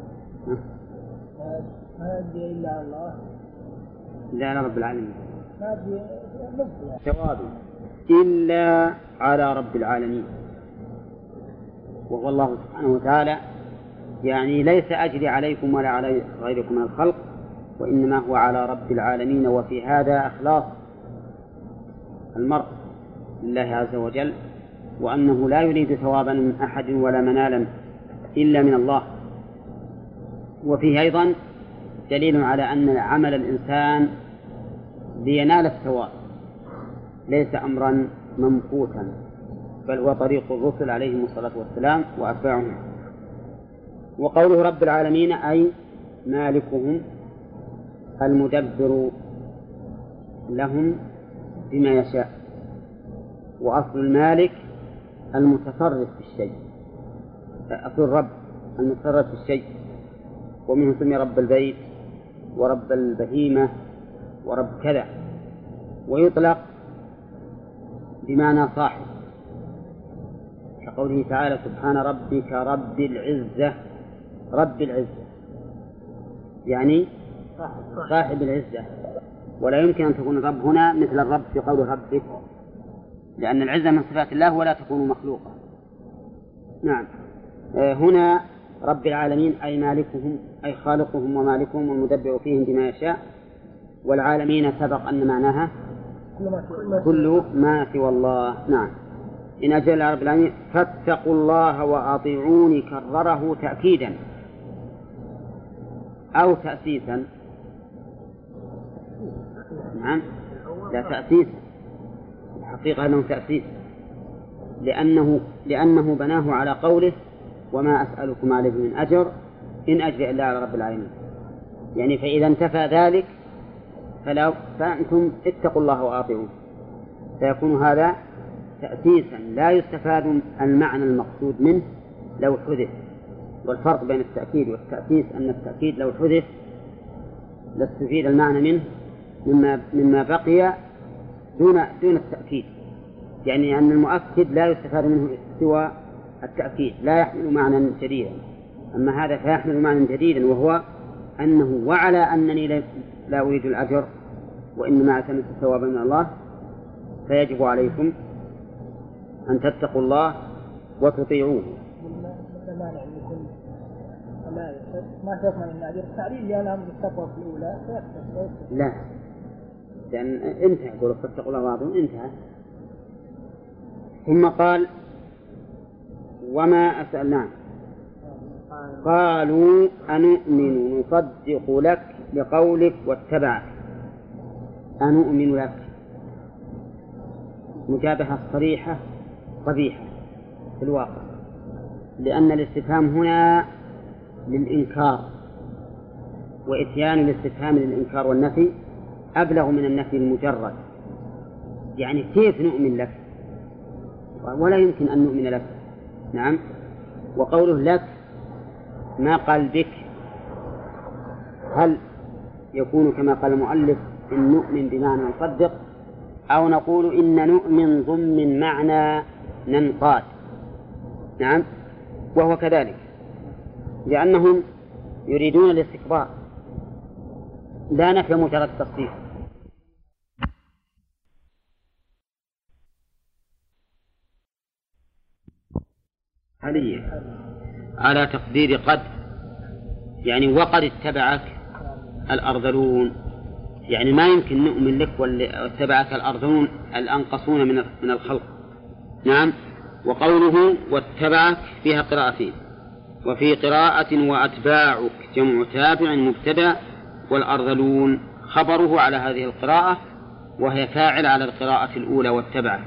[SPEAKER 3] ما أجري إلا على الله،
[SPEAKER 1] إلا على رب العالمين.
[SPEAKER 3] ما أجري
[SPEAKER 1] ثوابي إلا على رب العالمين، وهو الله سبحانه وتعالى. يعني ليس أجري عليكم ولا على غيركم من الخلق، وإنما هو على رب العالمين. وفي هذا إخلاص المرء لله عز وجل، وأنه لا يريد ثوابا من أحد ولا منالا إلا من الله. وفيه أيضا دليل على أن عمل الإنسان لينال الثواب ليس أمرا ممقوتا، بل هو طريق الرسل عليهم الصلاة والسلام وأتباعهم. وقوله رب العالمين أي مالكهم المدبر لهم بما يشاء. وأصل المالك المتصرف في الشيء، أصل الرب المتصرف في الشيء، ومنه سمي رب البيت ورب البهيمة ورب كذا. ويطلق بمعنى صاحب، كقوله تعالى سبحان ربك رب العزة. رب العزة يعني صاحب العزة، ولا يمكن أن تكون الرب هنا مثل الرب في قول ربك، لأن العزة من صفات الله ولا تكون مخلوقة. نعم. هنا رب العالمين أي مالكهم أي خالقهم ومالكهم والمدبر فيهم بما يشاء. والعالمين سبق أن معناها كل ما سوى الله. نعم. إن أجل رب العالمين فاتقوا الله وأطيعوني كرره تأكيدا أو تأسيسا. نعم. لا تأسيس، الحقيقة أنه تأسيس، لأنه بناه على قوله وما أسألكم عليه من أجر إن أجري إلا على رب العالمين. يعني فإذا انتفى ذلك فأنتم اتقوا الله وأطيعوه، فيكون هذا تأسيسا لا يستفاد المعنى المقصود منه لو حذف. والفرق بين التأكيد والتأسيس أن التأكيد لو حذف لاستفيد المعنى منه مما بقي دون التأكيد، يعني أن المؤكد لا يستفاد منه سوى التأكيد، لا يحمل معنى جديدا. أما هذا فيحمل معنى جديدا، وهو أنه وعلى أنني لا أريد الأجر وإنما أعتمد الثواب من الله، فيجب عليكم أن تتقوا الله وتطيعوه.
[SPEAKER 3] ما شفنا من الأجر التعليل لأنها من التقوى في الأولى
[SPEAKER 1] لا، لأن انتهى قولوا فاتقوا الله وأطيعوه انتهى. ثم قال وما أسألناه قالوا أنؤمن نصدق لك بقولك واتبعك. أنؤمن لك مجابهة صريحة قبيحة في الواقع، لأن الاستفهام هنا للإنكار، وإتيان الاستفهام للإنكار والنفي أبلغ من النفي المجرد. يعني كيف نؤمن لك ولا يمكن أن نؤمن لك. نعم. وقوله لك ما قال بك، هل يكون كما قال المؤلف إن نؤمن بمعنى نصدق، أو نقول إن نؤمن ضمن معنى ننقاد؟ نعم، وهو كذلك، لأنهم يريدون الاستكبار لا نفي مجرد التصديق. حاليا على تقدير قد، يعني وقد اتبعك الأرذلون، يعني ما يمكن نؤمن لك واتبعك الأرذلون الأنقصون من الخلق. نعم. وقوله واتبعك فيها قراءتين، وفي قراءة وأتباعك جمع تابع مبتدأ، والأرذلون خبره على هذه القراءة، وهي فاعل على القراءة الأولى واتبعك.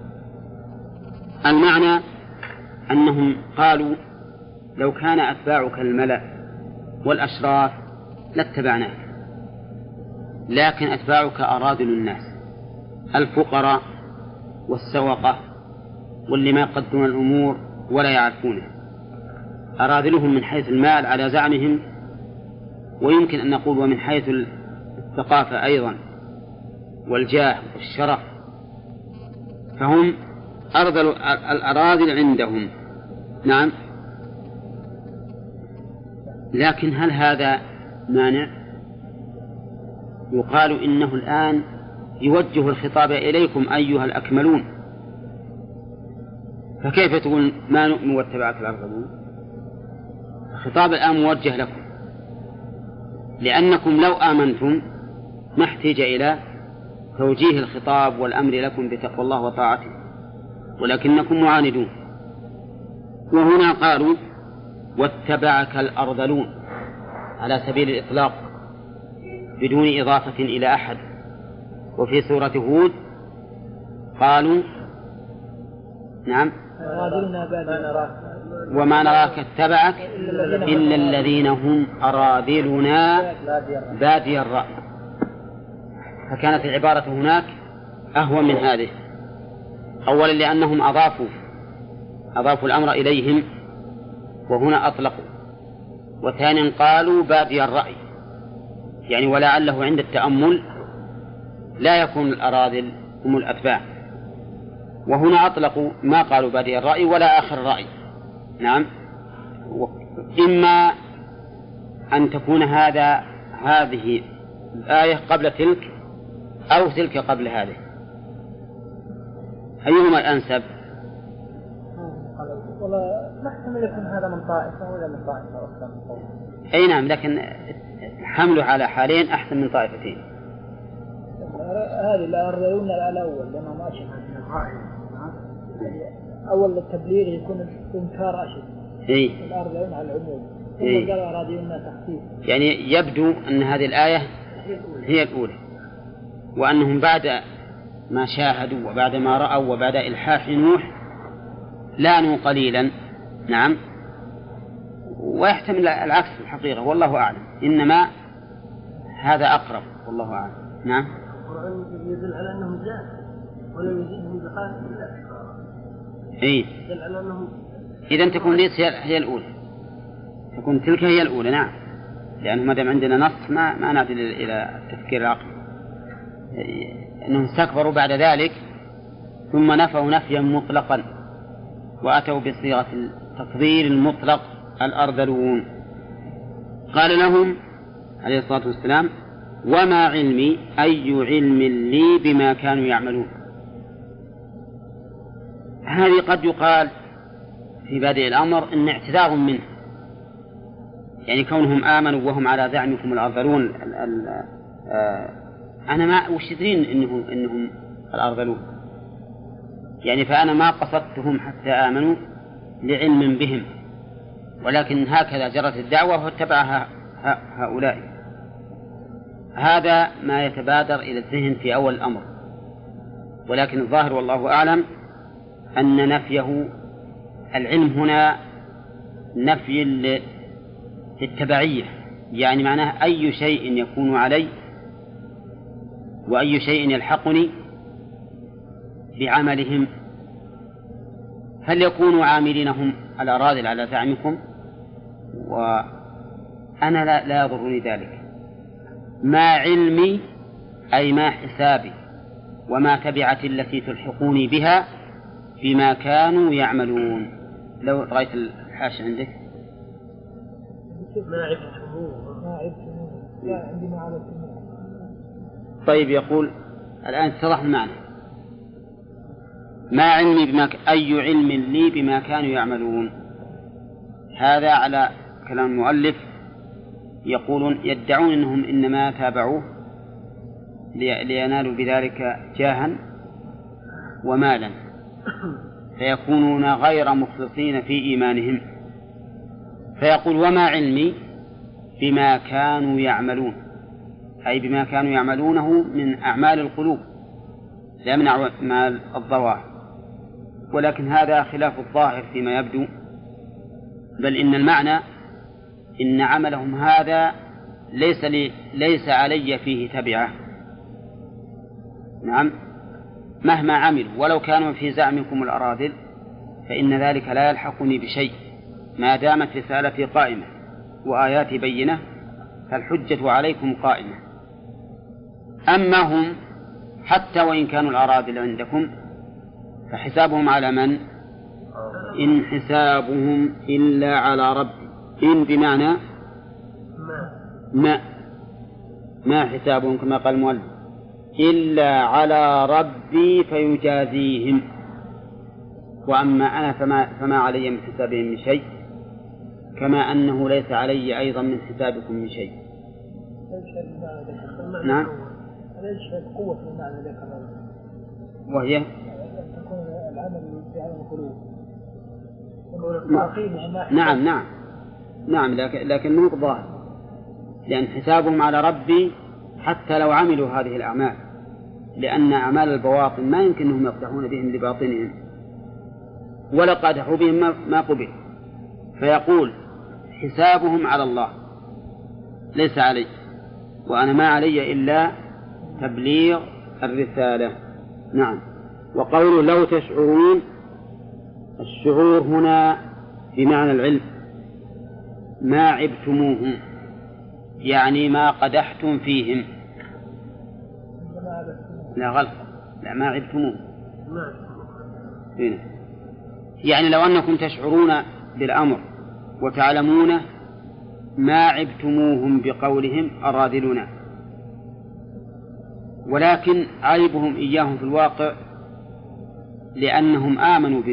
[SPEAKER 1] المعنى أنهم قالوا لو كان أتباعك الملأ والأشراف لاتبعناك، لكن أتباعك أراذل الناس، الفقراء والسوقة واللي ما يقدرون الأمور ولا يعرفونه، أراذلهم من حيث المال على زعمهم، ويمكن أن نقول ومن حيث الثقافة أيضا والجاه والشرف، فهم أرذل الأراذل عندهم. نعم. لكن هل هذا مانع؟ يقال إنه الآن يوجه الخطاب إليكم أيها الأكملون، فكيف تقول ما نؤمن واتبعك الأرذلون؟ الخطاب الآن موجه لكم، لأنكم لو آمنتم ما احتاج إلى توجيه الخطاب والأمر لكم بتقوى الله وطاعته، ولكنكم معاندون. وهنا قالوا واتبعك الأرذلون على سبيل الإطلاق بدون إضافة إلى أحد. وفي سورة هود قالوا نعم وما نراك اتبعك إلا الذين هم أراذلنا بادي الرأي، فكانت العبارة هناك أهون من هذه. أولا لأنهم أضافوا الأمر إليهم وهنا أطلقوا، وثانيا قالوا بادي الرأي، يعني ولعله عند التأمل لا يكون الأراذل هم الأتباع، وهنا أطلقوا ما قالوا بادي الرأي ولا آخر الرأي. نعم. إما أن تكون هذه الآية قبل تلك أو تلك قبل هذه، أيهما الأنسب؟
[SPEAKER 3] والله محتمل يكون هذا من طائفة ولا من طائفة أخرى.
[SPEAKER 1] أي نعم، لكن حمله على حالين أحسن من طائفتين.
[SPEAKER 3] هذه الأرذلون الأول لأنهم أشد من الرأي. أول التبليغ يكون إنكار أشد. الأرذلون على العموم. ثم قال أراذلون تخفيف. يعني
[SPEAKER 1] يبدو أن هذه الآية هي الأولى، وأنهم بعد ما شاهدوا وبعد ما رأوا وبعد إلحاح نوح لانوا قليلا. نعم. ويحتمل العكس في الحقيقة والله أعلم، إنما هذا أقرب والله أعلم. نعم.
[SPEAKER 3] القرآن يدل على أنهم زاد ولم يزيدهم بقاء إلا يدل على أنهم
[SPEAKER 1] إذن تكون ليس هي الأولى، تكون تلك هي الأولى. نعم، لأنه ما دام عندنا نص ما نعدل إلى التفكير العقلي، أنهم استكبروا بعد ذلك ثم نفوا نفيا مطلقا وأتوا بصيغة التفضيل المطلق الأرذلون. قال لهم عليه الصلاة والسلام وما علمي أي علم لي بما كانوا يعملون. هذه قد يقال في بادئ الأمر إن اعتذار منه، يعني كونهم آمنوا وهم على زعمكم الأرذلون أنا ما وش يدرين إنهم الأرذلون، يعني فأنا ما قصدتهم حتى آمنوا لعلم بهم، ولكن هكذا جرت الدعوة فاتبعها هؤلاء. هذا ما يتبادر إلى الذهن في أول الأمر، ولكن الظاهر والله أعلم أن نفيه العلم هنا نفي للتبعية، يعني معناه أي شيء يكون علي وأي شيء يلحقني بعملهم هل يكون عاملين هم الأراذل على زعمكم؟ وأنا لا يضرني ذلك، ما علمي أي ما حسابي وما تبعتي التي تلحقوني بها بما كانوا يعملون. لو رأيت الحاشة عندك
[SPEAKER 3] ما عبتموه لا عندي ما عبتموه.
[SPEAKER 1] طيب يقول الآن اتضح المعنى، ما علمي أي علم لي بما كانوا يعملون. هذا على كلام المؤلف، يقولون يدعون أنهم إنما تابعوه لينالوا بذلك جاها ومالا، فيكونون غير مخلصين في إيمانهم. فيقول وما علمي بما كانوا يعملون، أي بما كانوا يعملونه من أعمال القلوب لا من أعمال الظواهر، ولكن هذا خلاف الظاهر فيما يبدو، بل إن المعنى إن عملهم هذا ليس علي فيه تبعة. نعم، مهما عملوا ولو كانوا في زعمكم الأراذل فإن ذلك لا يلحقني بشيء ما دامت رسالتي قائمة وآياتي بينة، فالحجة عليكم قائمة. أما هم حتى وإن كانوا الأراذل عندكم فحسابهم على من؟ إن حسابهم إلا على ربي. إن بمعنى ما حسابهم كما قال المؤلف إلا على ربي فيجازيهم، وأما أنا فما علي من حسابهم من شيء، كما أنه ليس علي أيضا من حسابكم من شيء. نعم،
[SPEAKER 3] قوة المعنى ذلك
[SPEAKER 1] وهي
[SPEAKER 3] تكون العمل في عمل القلوب.
[SPEAKER 1] نعم لكن مو ظاهر، لأن حسابهم على ربي حتى لو عملوا هذه الأعمال، لأن أعمال البواطن ما يمكن أنهم يقدحون بهم لباطنهم، ولا قادحوا بهم ما قبل. فيقول حسابهم على الله ليس علي، وأنا ما علي إلا تبليغ الرسالة. نعم. وقوله لو تشعرون، الشعور هنا بمعنى العلم، ما عبتموهم يعني ما قدحتم فيهم. لا غلط، لا ما عبتموهم يعني لو أنكم تشعرون بالأمر وتعلمونه ما عبتموهم بقولهم أراذلنا، ولكن عيبهم إياهم في الواقع لأنهم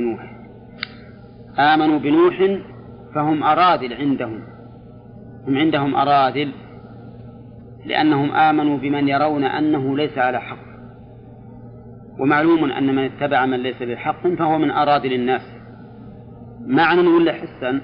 [SPEAKER 1] آمنوا بنوح فهم أراذل عندهم، هم عندهم أراذل لأنهم آمنوا بمن يرون أنه ليس على حق، ومعلوم أن من اتبع من ليس بحق فهو من أراذل الناس. معنى ولا حسا؟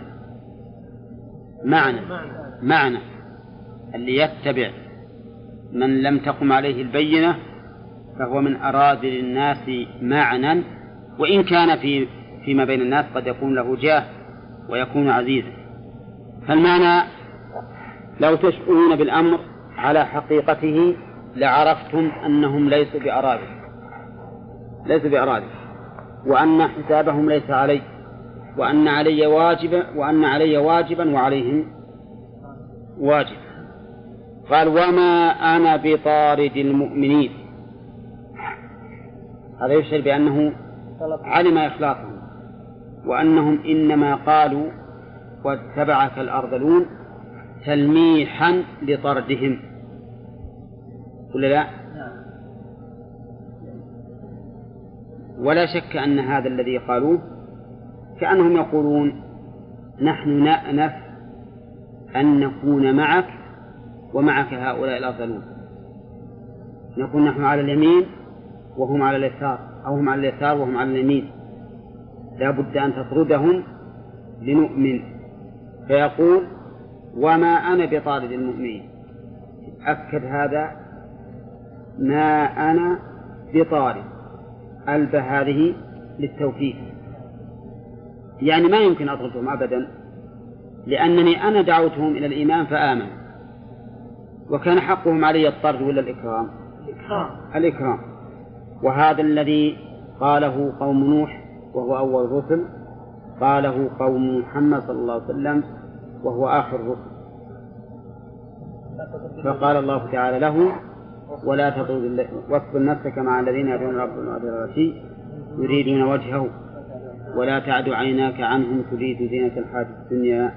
[SPEAKER 1] معنى اللي يتبع من لم تقم عليه البينة فهو من أراذل الناس معنى، وإن كان فيما بين الناس قد يكون له جاه ويكون عزيزا. فالمعنى لو تشعرون بالأمر على حقيقته لعرفتم أنهم ليسوا بأراذل، وأن حسابهم ليس علي، وأن علي واجبا وعليهم واجب. قال وما أنا بطارد المؤمنين، هذا يشعر بأنه علم إخلاصهم، وأنهم إنما قالوا واتبعك الأرذلون تلميحا لطردهم، ولا لا؟ ولا شك أن هذا الذي قالوه كأنهم يقولون نحن نأنف أن نكون معك ومعك هؤلاء الأرذلون، نكون نحن على اليمين وهم على اليسار، أو هم على اليسار وهم على اليمين، لا بد أن تطردهم لنؤمن. فيقول وما أنا بطارد المؤمنين، أكد هذا ما أنا بطارد، ألبى هذه للتوكيد، يعني ما يمكن أطردهم أبدا، لأنني أنا دعوتهم إلى الإيمان فآمنوا، وكان حقهم علي الطرد ولا الإكرام؟ الإكرام. وهذا الذي قاله قوم نوح وهو أول الرسل قاله قوم محمد صلى الله عليه وسلم وهو آخر الرسل. فقال الله تعالى له ولا تطرد واصبر نفسك مع الذين يدعون ربهم بالغداة يريدون وجهه ولا تعد عيناك عنهم تريد زينة الحياة الدنيا.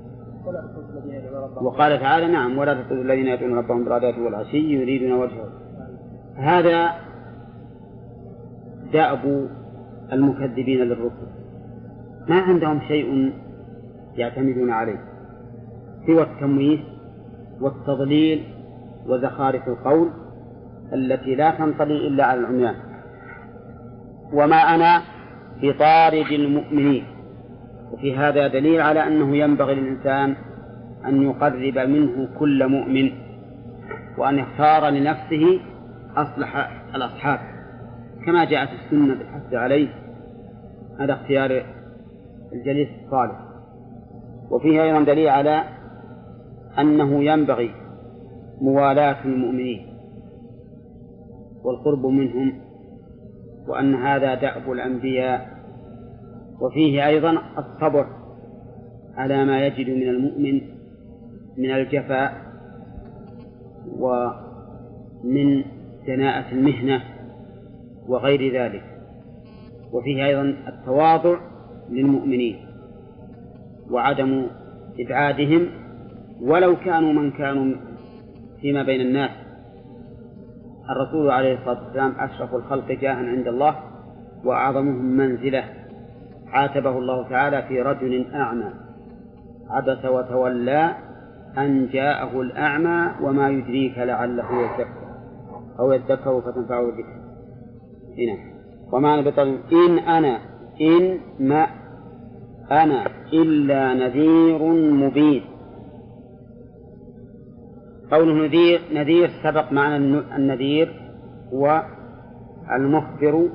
[SPEAKER 1] وقال تعالى نعم ولا تطرد الذين يدعون ربهم بالغداة والعشي يريدون وجهه. هذا دأب المكذبين للرسل، ما عندهم شيء يعتمدون عليه سوى التمويه والتضليل وزخارف القول التي لا تنطلي إلا على العميان. وما أنا بطارد المؤمنين. وفي هذا دليل على أنه ينبغي للإنسان أن يقرب منه كل مؤمن وأن يختار لنفسه أصلح الأصحاب كما جاءت السنة بالحث عليه على اختيار الجليس الصالح. وفيه أيضا دليل على أنه ينبغي موالاة المؤمنين والقرب منهم وأن هذا دأب الأنبياء. وفيه أيضا الصبر على ما يجد من المؤمن من الجفاء ومن دناءة المهنة وغير ذلك. وفيه أيضا التواضع للمؤمنين وعدم إبعادهم ولو كانوا من كانوا فيما بين الناس. الرسول عليه الصلاة والسلام أشرف الخلق جاها عند الله وأعظمهم منزلة، عاتبه الله تعالى في رجل أعمى عبس وتولى أن جاءه الأعمى وما يدريك لعله يذكر أو يذكر فتنفعه الذكر. هنا وما أنا بطل إن ما أنا إلا نذير مبين. قوله نذير سبق معنا النذير هو المخبر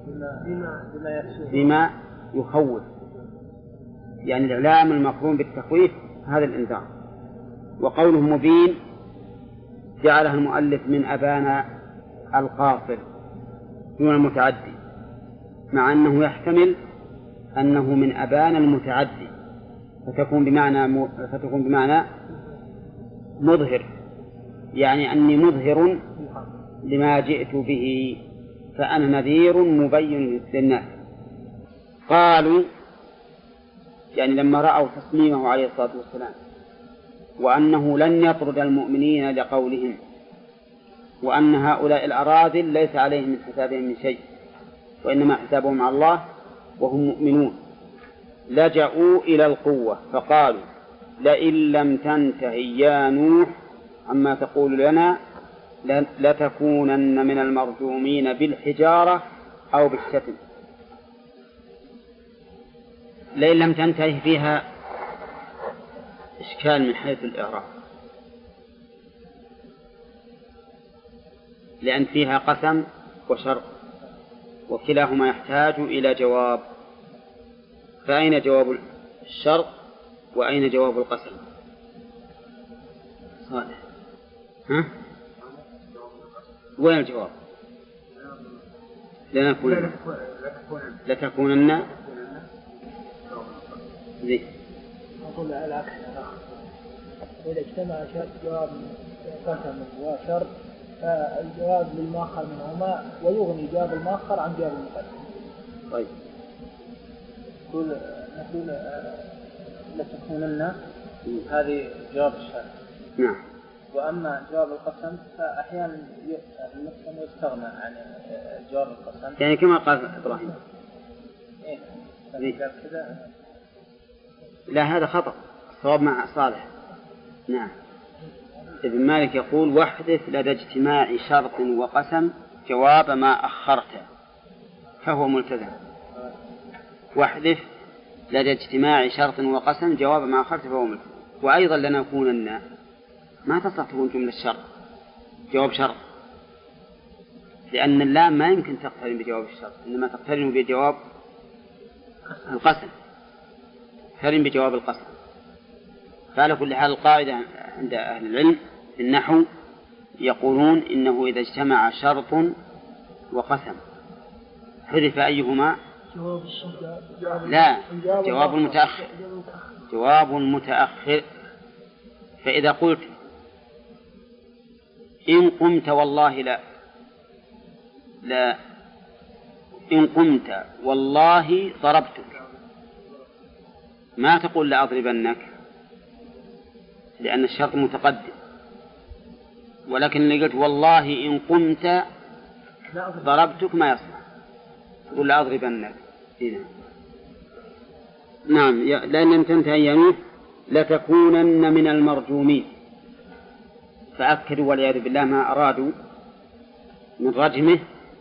[SPEAKER 1] بما يخوف، يعني الإعلام المقرون بالتخويف هذا الإنذار. وقوله مبين جعلها المؤلف من أبان القاصر دون المتعدي، مع أنه يحتمل أنه من أبان المتعدي فتكون بمعنى مظهر، يعني أني مظهر لما جئت به فأنا نذير مبين للناس. قالوا يعني لما رأوا تصميمه عليه الصلاة والسلام وأنه لن يطرد المؤمنين لقولهم وأن هؤلاء الأراذل ليس عليهم من حسابهم من شيء وإنما حسابهم على الله وهم مؤمنون، لجأوا إلى القوة فقالوا لئن لم تنتهي يا نوح عما تقول لنا لتكونن من المرجومين بالحجارة أو بالشتم. لئن لم تنتهي فيها إشكال من حيث الإعراب، لأن فيها قسم وشرط وكلاهما يحتاج إلى جواب، فأين جواب الشرط وأين جواب القسم؟ صالح ها؟ وين الجواب؟ لتكونن زي
[SPEAKER 3] أقول العكس إذا اجتمع جواب قسم وشرط فالجواب للمؤخر منهما ويغني جواب المؤخر عن جواب المقدم.
[SPEAKER 1] طيب
[SPEAKER 2] نقول لتكونن هذه جواب الشرط.
[SPEAKER 1] نعم.
[SPEAKER 2] وأما جواب القسم فأحيانا المقسم يستغنى عن جواب القسم،
[SPEAKER 1] يعني كما قال إبراهيم.
[SPEAKER 2] إيه كذا.
[SPEAKER 1] لا هذا خطأ، الصواب مع صالح. نعم. ابن مالك يقول واحدث لدى اجتماع شرط وقسم جواب ما أخرته فهو ملتزم. واحدث لدى اجتماع شرط وقسم جواب ما أخرته فهو ملتزم. وأيضا لنكونن ما تصح تكون جملة شرط جواب شرط، لأن اللام ما يمكن تقترن بجواب الشرط، إنما تقترن بجواب القسم، تقترن بجواب القسم. فعلى كل حال القاعدة عند أهل العلم في النحو يقولون إنه إذا اجتمع شرط وقسم حذف أيهما لا، جواب المتأخر. جواب المتأخر. فإذا قلت إن قمت والله لا إن قمت والله ضربتك، ما تقول لأضربنك لأن الشرط متقدم، ولكن اللي قلت والله إن قمت ضربتك ما يصلح، تقول لأضربنك. نعم، لأن تنتهي يمينه لتكونن من المرجومين، فأكدوا والعياذ بالله ما أرادوا من رجمه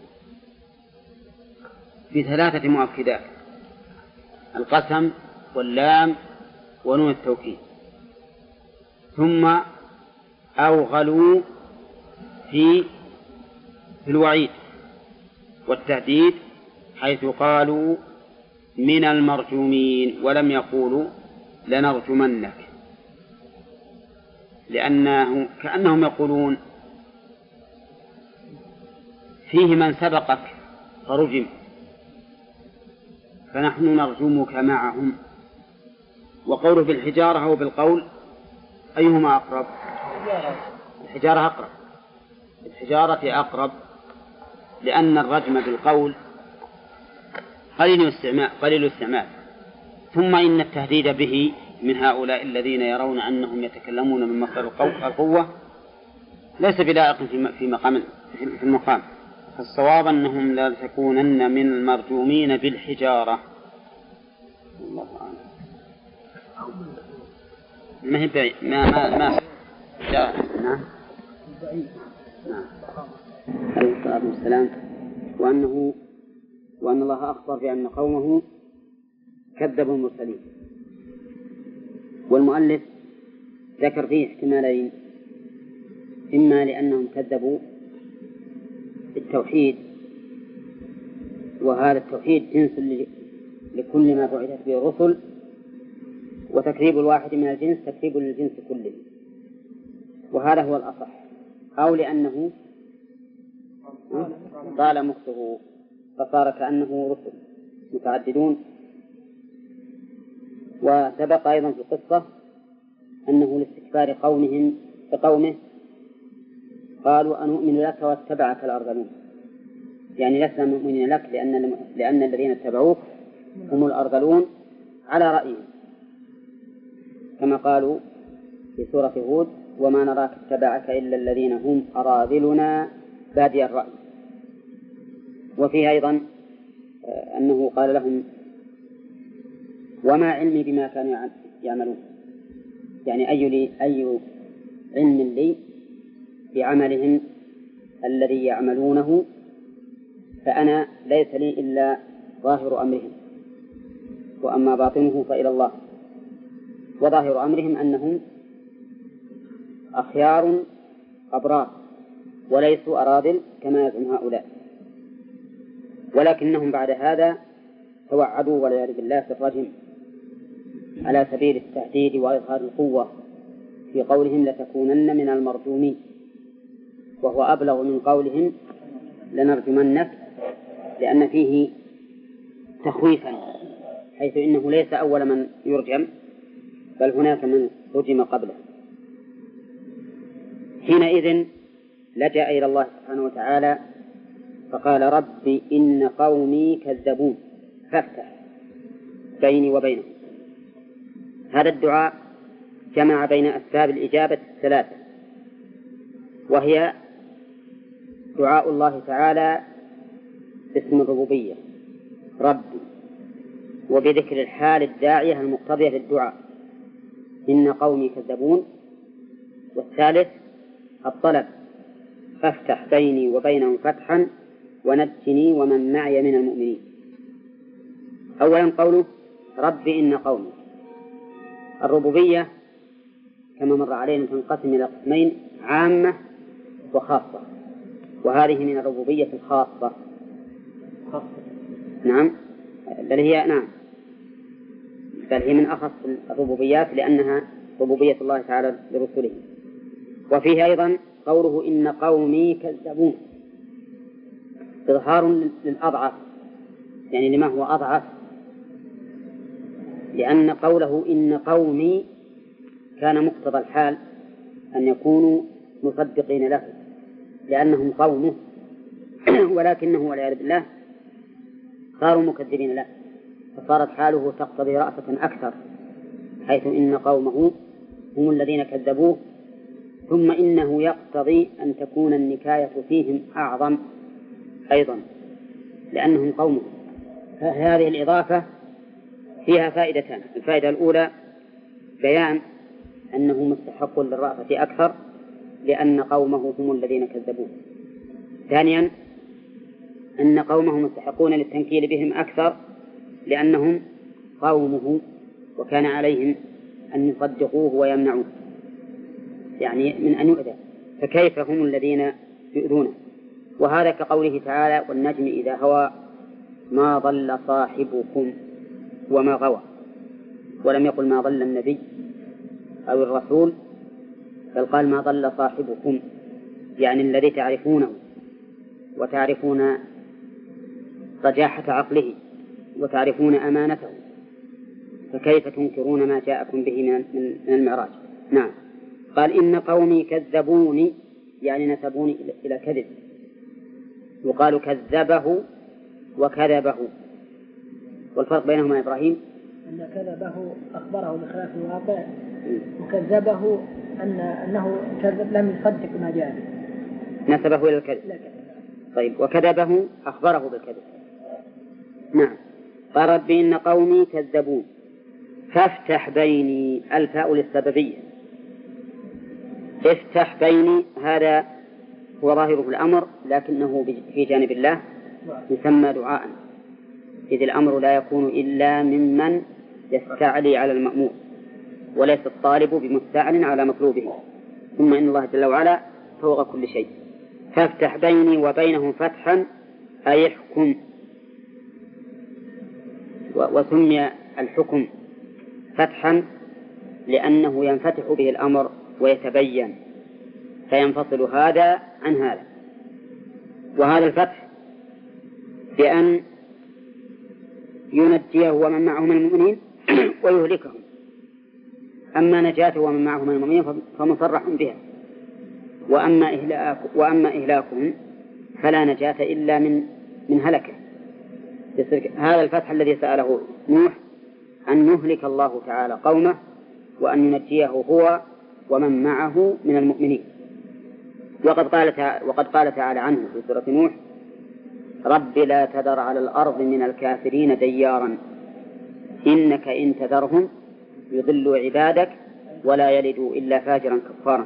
[SPEAKER 1] بثلاثة مؤكدات: القسم واللام ونون التوكيد. ثم أوغلوا في الوعيد والتهديد حيث قالوا من المرجومين ولم يقولوا لنرجمنك، لأنه كأنهم يقولون فيه من سبقك فرجم فنحن نرجمك معهم. وقوله بالحجارة أو بالقول أيهما أقرب؟ الحجارة أقرب. الحجارة أقرب لأن الرجم بالقول قليل الاستعمال، ثم إن التهديد به من هؤلاء الذين يرون أنهم يتكلمون من مصدر القوة ليس بلائق في المقام. فالصواب أنهم لا تكونن من المرجومين بالحجارة. الله أعلم. ما هي بعيد ما نعم. عليه الصلاة والسلام. وأن الله أخبر بأن قومه كذبوا المرسلين. والمؤلف ذكر فيه احتمالين: إما لأنهم كذبوا التوحيد، وهذا التوحيد جنس لكل ما بعثت به الرسل، وتكذيب الواحد من الجنس تكذيب للجنس كله، وهذا هو الأصح. أو لأنه طال مكثه فصار كأنه رسل متعددون. وسبق أيضا في القصة أنه لاستكبار قومه قالوا أنؤمن لك واتبعك الأرذلون، يعني لسنا مؤمنين لك لأن الذين اتبعوك هم الأرذلون على رأيهم، كما قالوا في سورة هود: وما نراك اتبعك إلا الذين هم أراذلنا بادي الرأي. وفيه أيضا أنه قال لهم: وما علمي بما كانوا يعملون، يعني أي علم لي بعملهم الذي يعملونه، فأنا ليس لي إلا ظاهر أمرهم، وأما باطنه فإلى الله. وظاهر أمرهم أنهم أخيار أبرار وليسوا أراذل كما يزعم هؤلاء، ولكنهم بعد هذا توعدوا والعياذ بالله في الرجم على سبيل التهديد وإظهار القوة في قولهم لتكونن من المرجومين، وهو أبلغ من قولهم لنرجمنك، لأن فيه تخويفا، حيث إنه ليس أول من يرجم بل هناك من رجم قبله. حينئذ لجأ إلى الله سبحانه وتعالى فقال: رب إن قومي كذبون فافتح بيني وبينهم. هذا الدعاء جمع بين أسباب الإجابة الثلاثة، وهي دعاء الله تعالى باسم الربوبية ربي، وبذكر الحال الداعية المقتضية للدعاء إن قومي كذبون، والثالث الطلب فافتح بيني وبينهم فتحا ونجني ومن معي من المؤمنين. أولا قوله رب إن قومي. الربوبية كما مر علينا تنقسم إلى قسمين: عامة وخاصة، وهذه من الربوبية الخاصة. نعم، بل هي من أخص الربوبيات لأنها ربوبية الله تعالى لرسله. وفيه أيضا قوله إن قومي كذبون، إظهار للأضعف يعني لما هو أضعف، لأن قوله إن قومي كان مقتضى الحال أن يكونوا مصدقين له لأنهم قومه، ولكنه والعياذ بالله صاروا مكذبين له، فصارت حاله تقتضي رأفة أكثر، حيث إن قومه هم الذين كذبوه، ثم إنه يقتضي أن تكون النكاية فيهم أعظم أيضا لأنهم قومه. فهذه الإضافة فيها فائدتان: الفائدة الأولى بيان أنه مستحق للرأفة أكثر لأن قومه هم الذين كذبوه. ثانيا أن قومه مستحقون للتنكيل بهم أكثر لأنهم قومه وكان عليهم أن يصدقوه ويمنعوه، يعني من أن يؤذى، فكيف هم الذين يؤذونه؟ وهذا كقوله تعالى: والنجم إذا هوى ما ضل صاحبكم وما غوى، ولم يقل ما ضل النبي أو الرسول، بل قال ما ضل صاحبكم، يعني الذي تعرفونه وتعرفون رجاحة عقله وتعرفون أمانته، فكيف تنكرون ما جاءكم به من المعراج؟ نعم. قال إن قومي كذبوني، يعني نسبوني إلى كذب، يقال كذبه وكذبه. والفرق بينهما يا إبراهيم
[SPEAKER 3] أن كذبه أخبره بخلاف الواقع، وكذبه أنه لم يصدق ما جاء به،
[SPEAKER 1] نسبه إلى الكذب. طيب، وكذبه أخبره بالكذب. نعم. قال رب إن قومي كذبون فافتح بيني، الفاء للسببية، افتح بيني هذا هو ظاهره الأمر، لكنه في جانب الله يسمى دعاء، إذ الأمر لا يكون إلا ممن يستعلي على المأمور، وليس الطالب بمستعل على مطلوبه، ثم إن الله جل وعلا فوق كل شيء. فافتح بيني وبينهم فتحا أي احكم، وسمي الحكم فتحا لأنه ينفتح به الأمر ويتبين، فينفصل هذا عن هذا. وهذا الفتح بأن ينجيه ومن معه من المؤمنين ويهلكهم، أما نجاته ومن معه من المؤمنين فمصرح بها، وأما إهلاكهم فلا نجاة إلا من هلكه. هذا الفتح الذي سأله نوح أن يهلك الله تعالى قومه وأن ينجيه هو ومن معه من المؤمنين. وقد قال تعالى عنه في سورة نوح: رب لا تذر على الأرض من الكافرين ديارا إنك إن تذرهم يضلوا عبادك ولا يلدوا إلا فاجرا كفارا.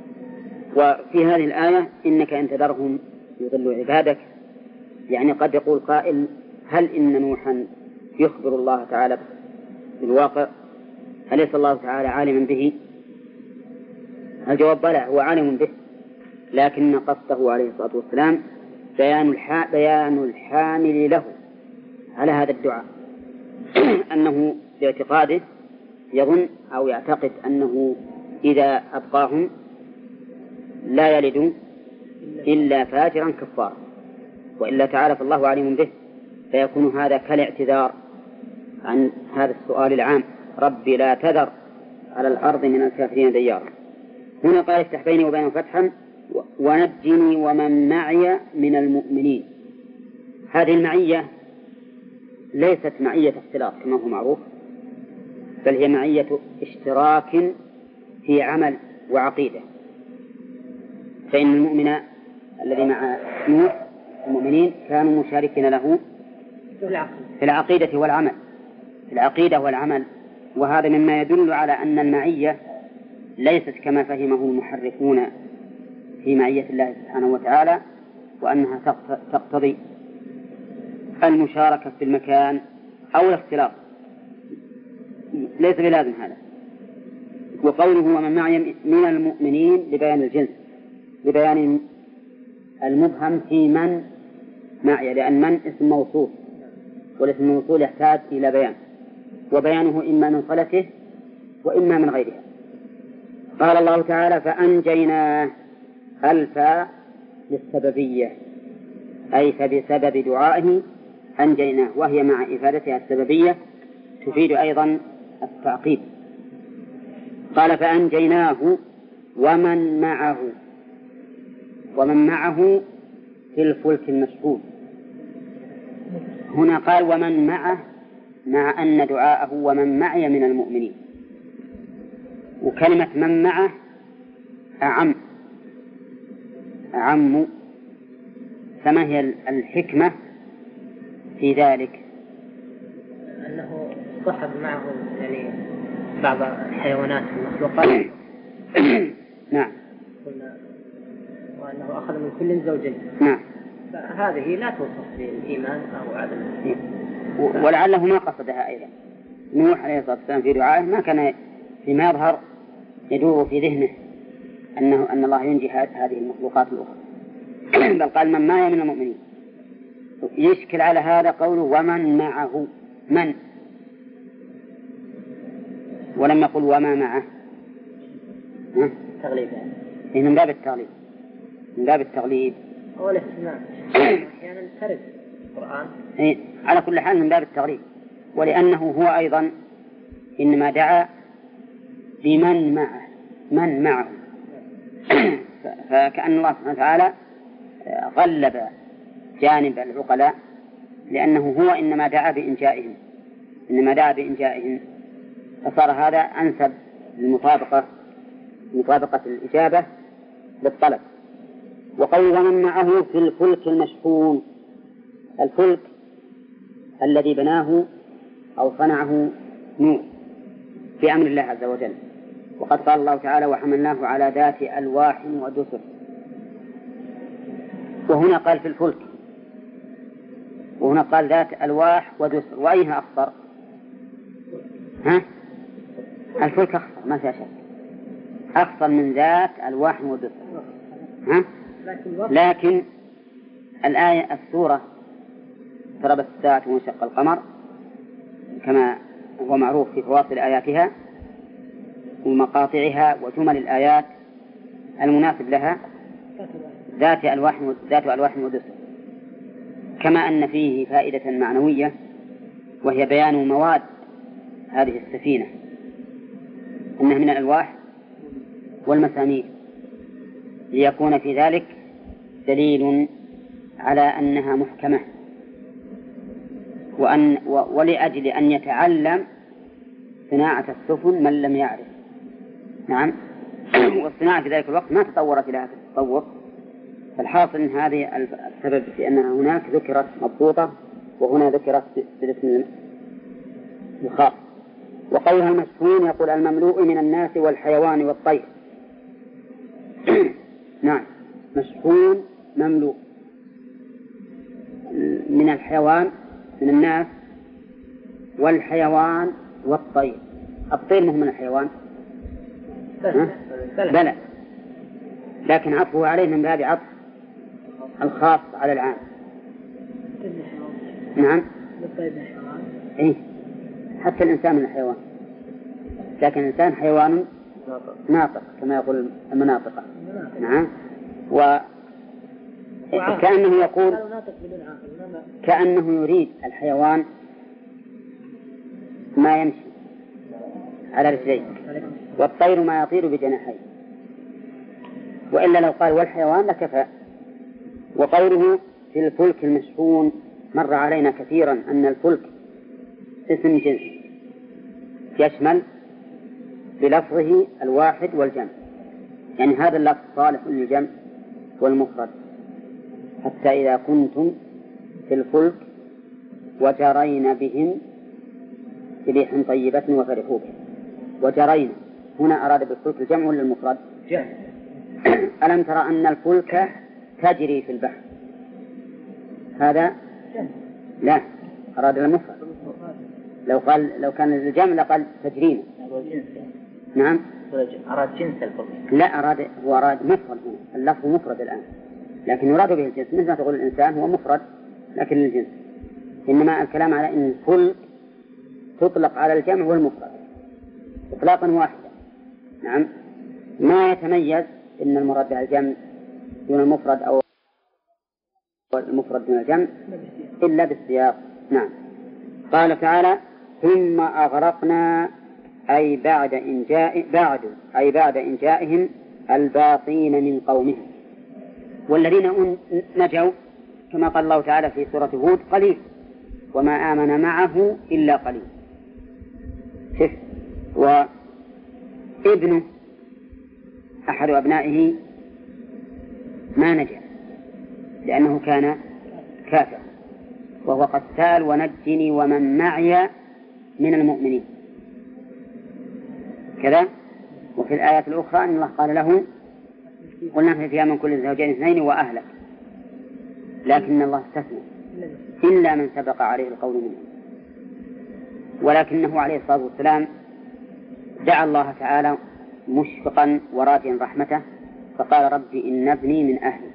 [SPEAKER 1] وفي هذه الآية إنك إن تذرهم يضلوا عبادك، يعني قد يقول قائل: هل إن نوحا يخبر الله تعالى بالواقع؟ أليس الله تعالى عالما به؟ الجواب بلى، هو عالم به، لكن قصده عليه الصلاة والسلام بيان الحامل له على هذا الدعاء أنه باعتقاده يظن أو يعتقد أنه إذا أبقاهم لا يلد إلا فاجرا كفارا، وإلا تعالى فالله عليم به، فيكون هذا كالاعتذار عن هذا السؤال العام: ربي لا تذر على الأرض من الكافرين ديارا. هنا قال: افتح بيني وبينهم فتحا ونجني ومن معي من المؤمنين. هذه المعية ليست معية اختلاط كما هو معروف، بل هي معية اشتراك في عمل وعقيدة، فإن المؤمن الذي مع نوح المؤمنين كانوا مشاركين له في العقيدة والعمل، في العقيدة والعمل. وهذا مما يدل على أن المعية ليست كما فهمه المحرفون في معية الله سبحانه وتعالى، وأنها تقتضي المشاركة في المكان أو الاختلاط، ليس بلازم هذا. وقوله ومن معي من المؤمنين لبيان الجنس، لبيان المبهم في من معي، لأن من اسم موصول، والاسم الموصول يحتاج إلى بيان، وبيانه إما من صلته وإما من غيرها. قال الله تعالى: فأنجيناه، الفاء للسببية، أي فبسبب دعائه أنجيناه، وهي مع إفادتها السببية تفيد أيضا التعقيب. قال فأنجيناه ومن معه في الفلك المشحون. هنا قال ومن معه، مع أن دعاءه ومن معي من المؤمنين، وكلمة من معه أعم. فما هي الحكمة في ذلك؟
[SPEAKER 6] أنه صحب معه يعني بعض الحيوانات المخلوقات.
[SPEAKER 1] نعم.
[SPEAKER 6] وأنه أخذ من كل زوجين.
[SPEAKER 1] نعم.
[SPEAKER 6] فهذه لا توصف بالإيمان أو عدم الإيمان.
[SPEAKER 1] ولعله ما قصدها أيضا. نوح عليه الصلاة والسلام في دعائه ما كان فيما يظهر يدور في ذهنه أن الله ينجي هذه المخلوقات الأخرى، بل قال من معي من المؤمنين. يشكل على هذا قوله ومن معه، من، ولم يقل وما معه.
[SPEAKER 6] تغليب
[SPEAKER 1] يعني من باب التغليب، من باب التغليب
[SPEAKER 6] أو الاهتمام. أحيانا ترد القرآن.
[SPEAKER 1] على كل حال من باب التغليب، ولأنه هو أيضا إنما دعا بمن معه، من معه. فكأن الله سبحانه وتعالى غلب جانب العقلاء، لأنه هو إنما دعا بإنجائهم، فصار هذا أنسب لمطابقة الإجابة للطلب. وقول ومن معه في الفلك المشحون، الفلك الذي بناه أو صنعه نوح في أمر الله عز وجل. وقد قال الله تعالى وحملناه على ذات ألواح ودسر، وهنا قال في الفلك، وهنا قال ذات ألواح ودسر، وأيها أخطر؟ الفلك أخطر ما فيها شك، أخطر من ذات ألواح ودسر. لكن الآية السورة اقتربت الساعة وانشق القمر كما هو معروف في فواصل آياتها ومقاطعها وجمل الآيات المناسب لها ذات ألواح ودسر، كما أن فيه فائدة معنوية وهي بيان مواد هذه السفينة، أنها من الألواح والمسامير، ليكون في ذلك دليل على أنها محكمة، ولأجل أن يتعلم صناعة السفن من لم يعرف. نعم. والصناعة في ذلك الوقت ما تطورت إلى هذا التطور، فالحاصل أن هذه السبب في أنها هناك ذكرت مضبوطة وهنا ذكرت بالاسم الخاص. وقولها المشحون يقول المملوء من الناس والحيوان والطير. نعم، مشحون مملوء من الحيوان، من الناس والحيوان والطير. الطير مهم من الحيوان بلى، لكن عطفه عليه من باب عطف الخاص على العام. نعم. إيه؟ حتى الإنسان من الحيوان، لكن الإنسان حيوان ناطق كما يقول المناطقة. نعم. وكأنه يقول كأنه يريد الحيوان ما يمشي على رجليه، والطير ما يطير بجناحيه، وإلا لو قال والحيوان لكفى. وقوله في الفلك المشحون مر علينا كثيرا أن الفلك اسم جنس يشمل بلفظه الواحد والجمع، يعني هذا اللفظ صالح للجمع والمفرد. حتى إذا كنتم في الفلك وجرين بهم بريح طيبة وفرحوا بها. وجرين هنا أراد بالفلك الجمع ولا المفرد؟ جمع. ألم ترى أن الفلك تجري في البحر؟ هذا لا، أراد المفرد. لو كان الجمع لقال تجرين. نعم.
[SPEAKER 6] أراد جنس الفلك.
[SPEAKER 1] لا، هو أراد مفرد هنا، اللفظ مفرد الآن، لكن يراد به الجنس، مثل ما تقول الإنسان هو مفرد لكن للجنس. إنما الكلام على أن الفلك تطلق على الجمع والمفرد إطلاقا واحدا. نعم. ما يتميز إن المراد بها الجمع دون المفرد أو المفرد دون الجمع إلا بالسياق. نعم. قال تعالى ثم أغرقنا أي بعد إنجائهم الباقين من قومهم. والذين نجوا كما قال الله تعالى في سورة هود قليل وما آمن معه إلا قليل. شف وابنه أحد أبنائه ما نجا لأنه كان كافر وهو قتال ونجني ومن معي من المؤمنين كذا. وفي الآية الأخرى أن الله قال له قلنا اخرج فيها من كل زوجين اثنين وأهلك، لكن الله استثنى إلا من سبق عليه القول منه. ولكنه عليه الصلاة والسلام دعا الله تعالى مشفقا وراجيا رحمته فقال ربي إن ابني من أهلي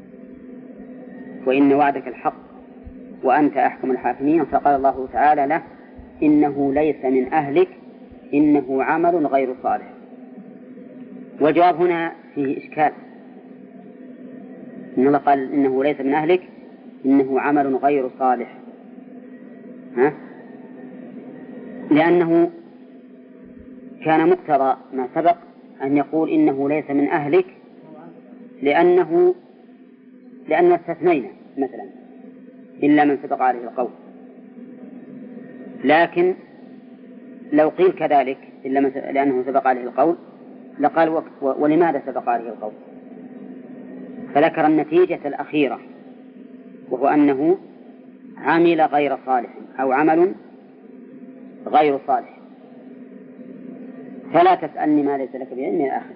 [SPEAKER 1] وإن وعدك الحق وأنت أحكم الحاكمين. فقال الله تعالى له إنه ليس من أهلك إنه عمل غير صالح. والجواب هنا فيه إشكال. إن الله قال إنه ليس من أهلك إنه عمل غير صالح، لأنه كان مقتضى ما سبق أن يقول إنه ليس من أهلك لأنه استثنينا مثلا إلا من سبق عليه القول. لكن لو قيل كذلك إلا لأنه سبق عليه القول لقال ولماذا سبق عليه القول؟ فذكر النتيجة الأخيرة وهو أنه عمل غير صالح أو عمل غير صالح. فلا تسألني ما ليس لك بعلم إلى آخره.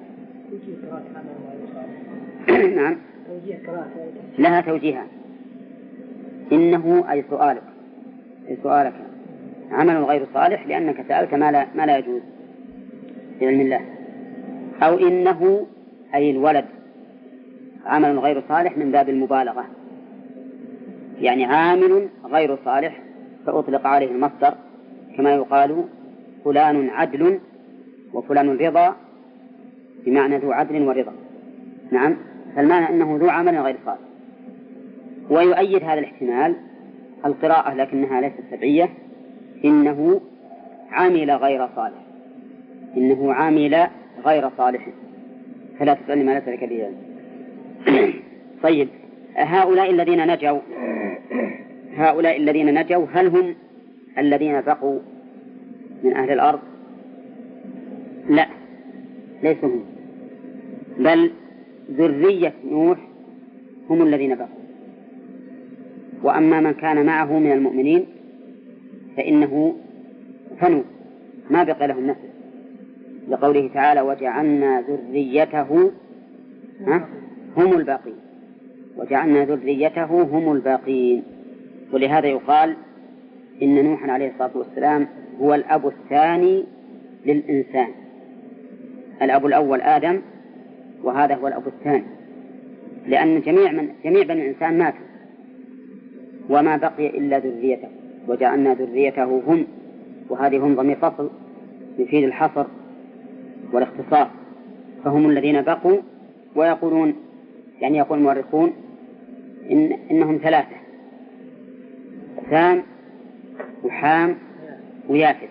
[SPEAKER 1] نعم لها توجيهها. إنه أي سؤالك عمل غير صالح لأنك سألت ما لا يجوز بعلم الله، أو إنه أي الولد عمل غير صالح من باب المبالغة، يعني عامل غير صالح فأطلق عليه المصدر كما يقال فلان عدل وفلان رضا بمعنى ذو عدل ورضا. نعم فالمعنى أنه ذو عمل غير صالح. ويؤيد هذا الاحتمال القراءة لكنها ليست سبعية إنه عمل غير صالح، إنه عمل غير صالح فلا تسألني ما ليس لك به. طيب هؤلاء الذين نجوا هل هم الذين بقوا من أهل الأرض؟ لا ليسوا هم، بل ذرية نوح هم الذين بقوا. وأما من كان معه من المؤمنين فإنه فنوا ما بقي لهم نسل، لقوله تعالى وجعلنا ذريته هم الباقين، وجعلنا ذريته هم الباقين. ولهذا يقال إن نوحا عليه الصلاة والسلام هو الأب الثاني للإنسان. الأب الأول آدم وهذا هو الأب الثاني، لأن جميع بني الإنسان ماتوا وما بقي إلا ذريته. وجعلنا ذريته هم، وهذه هم ضمير فصل يفيد الحصر والاختصار، فهم الذين بقوا. ويقولون يعني يقول المؤرخون إنهم ثلاثة: سام وحام ويافث.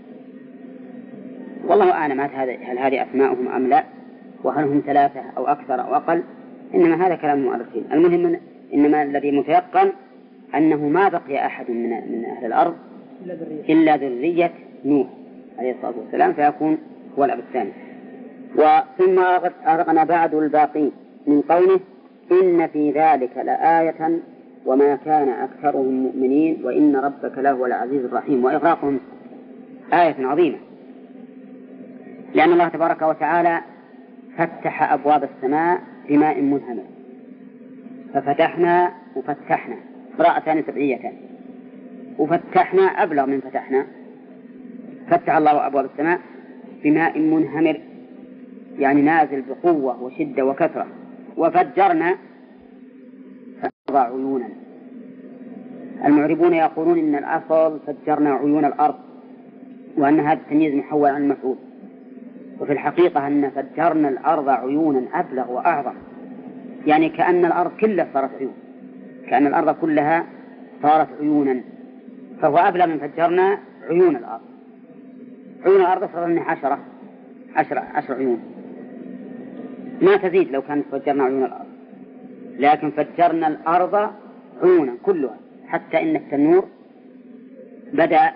[SPEAKER 1] والله أعلم هل هذه أسماؤهم أم لا، وهل هم ثلاثة أو أكثر أو أقل، إنما هذا كلام المؤرخين. المهم إنما الذي متيقن أنه ما بقي أحد من أهل الأرض إلا ذرية نوح عليه الصلاة والسلام، فيكون هو الأب الثاني. وثم أغرقنا بعد الباقين من قوله إن في ذلك لآية وما كان أكثرهم مؤمنين وإن ربك لهو العزيز الرحيم. وإغراقهم آية عظيمة، لأن الله تبارك وتعالى فتح أبواب السماء بماء منهمر، ففتحنا وفتحنا قراءتان سبعيتان، وفتحنا أبلغ من فتحنا. فتح الله أبواب السماء بماء منهمر يعني نازل بقوة وشدة وكثرة. وفجرنا فأضع عيونا. المعربون يقولون إن الأصل فجرنا عيون الأرض، وأن هذا التمييز محول عن المفعول، وفي الحقيقة أن فجرنا الأرض عيونا أبلغ وأعظم، يعني كأن الأرض كلها صارت عيون، كأن الأرض كلها صارت عيونا، فهو أبلغ من فجرنا عيون الأرض. عيون الأرض صار لنا 10 عيون، ما تزيد لو كانت فجرنا عيون الأرض، لكن فجرنا الأرض عيونا كلها، حتى إن التنور بدأ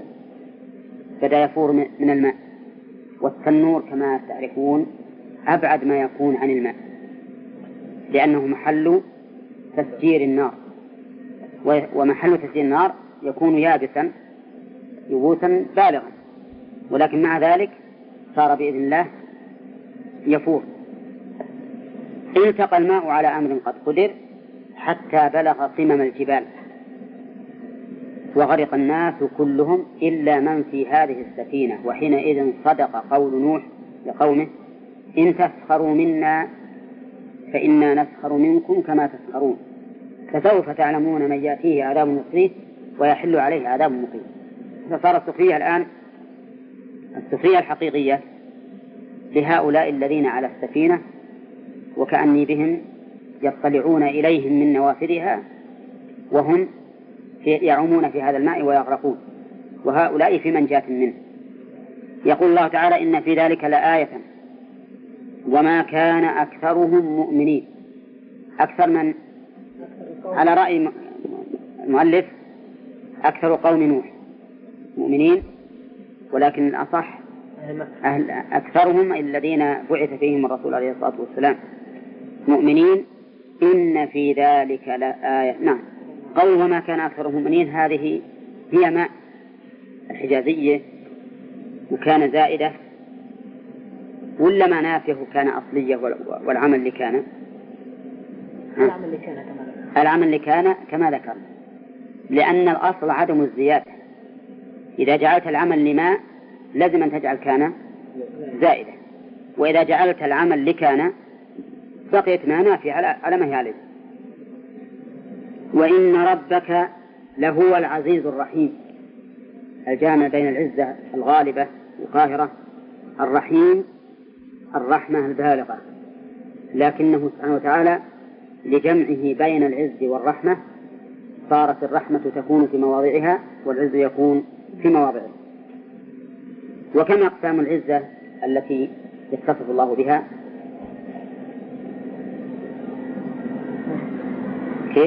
[SPEAKER 1] يفور من الماء، والتنور كما تعرفون أبعد ما يكون عن الماء، لأنه محل تسجير النار، ومحل تسجير النار يكون يابسا بالغا، ولكن مع ذلك صار بإذن الله يفور. التقى الماء على أمر قد قدر حتى بلغ قمم الجبال، وغرق الناس كلهم إلا من في هذه السفينة، وحينئذ صدق قول نوح لقومه إن تسخروا منا فإنا نسخر منكم كما تسخرون، فسوف تعلمون من يأتيه عذاب مخزيه ويحل عليه عذاب مقيم. فصار السخرية الآن السخرية الحقيقية لهؤلاء الذين على السفينة، وكأني بهم يطلعون إليهم من نوافذها وهم يعومون في هذا الماء ويغرقون، وهؤلاء في منجاة منه. يقول الله تعالى إن في ذلك لآية وما كان أكثرهم مؤمنين. أكثر من على رأي المؤلف أكثر قوم نوح مؤمنين، ولكن الأصح أكثرهم الذين بعث فيهم الرسول عليه الصلاة والسلام مؤمنين. إن في ذلك لآية. نعم، قول وما كان أكثرهم مؤمنين هذه هي ماء الحجازية، وكان زائدة ولا ما نافيه كان أصلية والعمل اللي كان العمل اللي كان كما ذكر، لأن الأصل عدم الزيادة. إذا جعلت العمل لما لازم أن تجعل كان زائدة، وإذا جعلت العمل لكان بقيت ما نافية على ما هي عليه. وإن ربك لهو العزيز الرحيم، الجامع بين العزة الغالبة القاهرة الرحيم الرحمة البالغة، لكنه سبحانه وتعالى لجمعه بين العز والرحمة صارت الرحمة تكون في مواضعها والعز يكون في مواضعه. وكما أقسام العزة التي يتصف الله بها كيف؟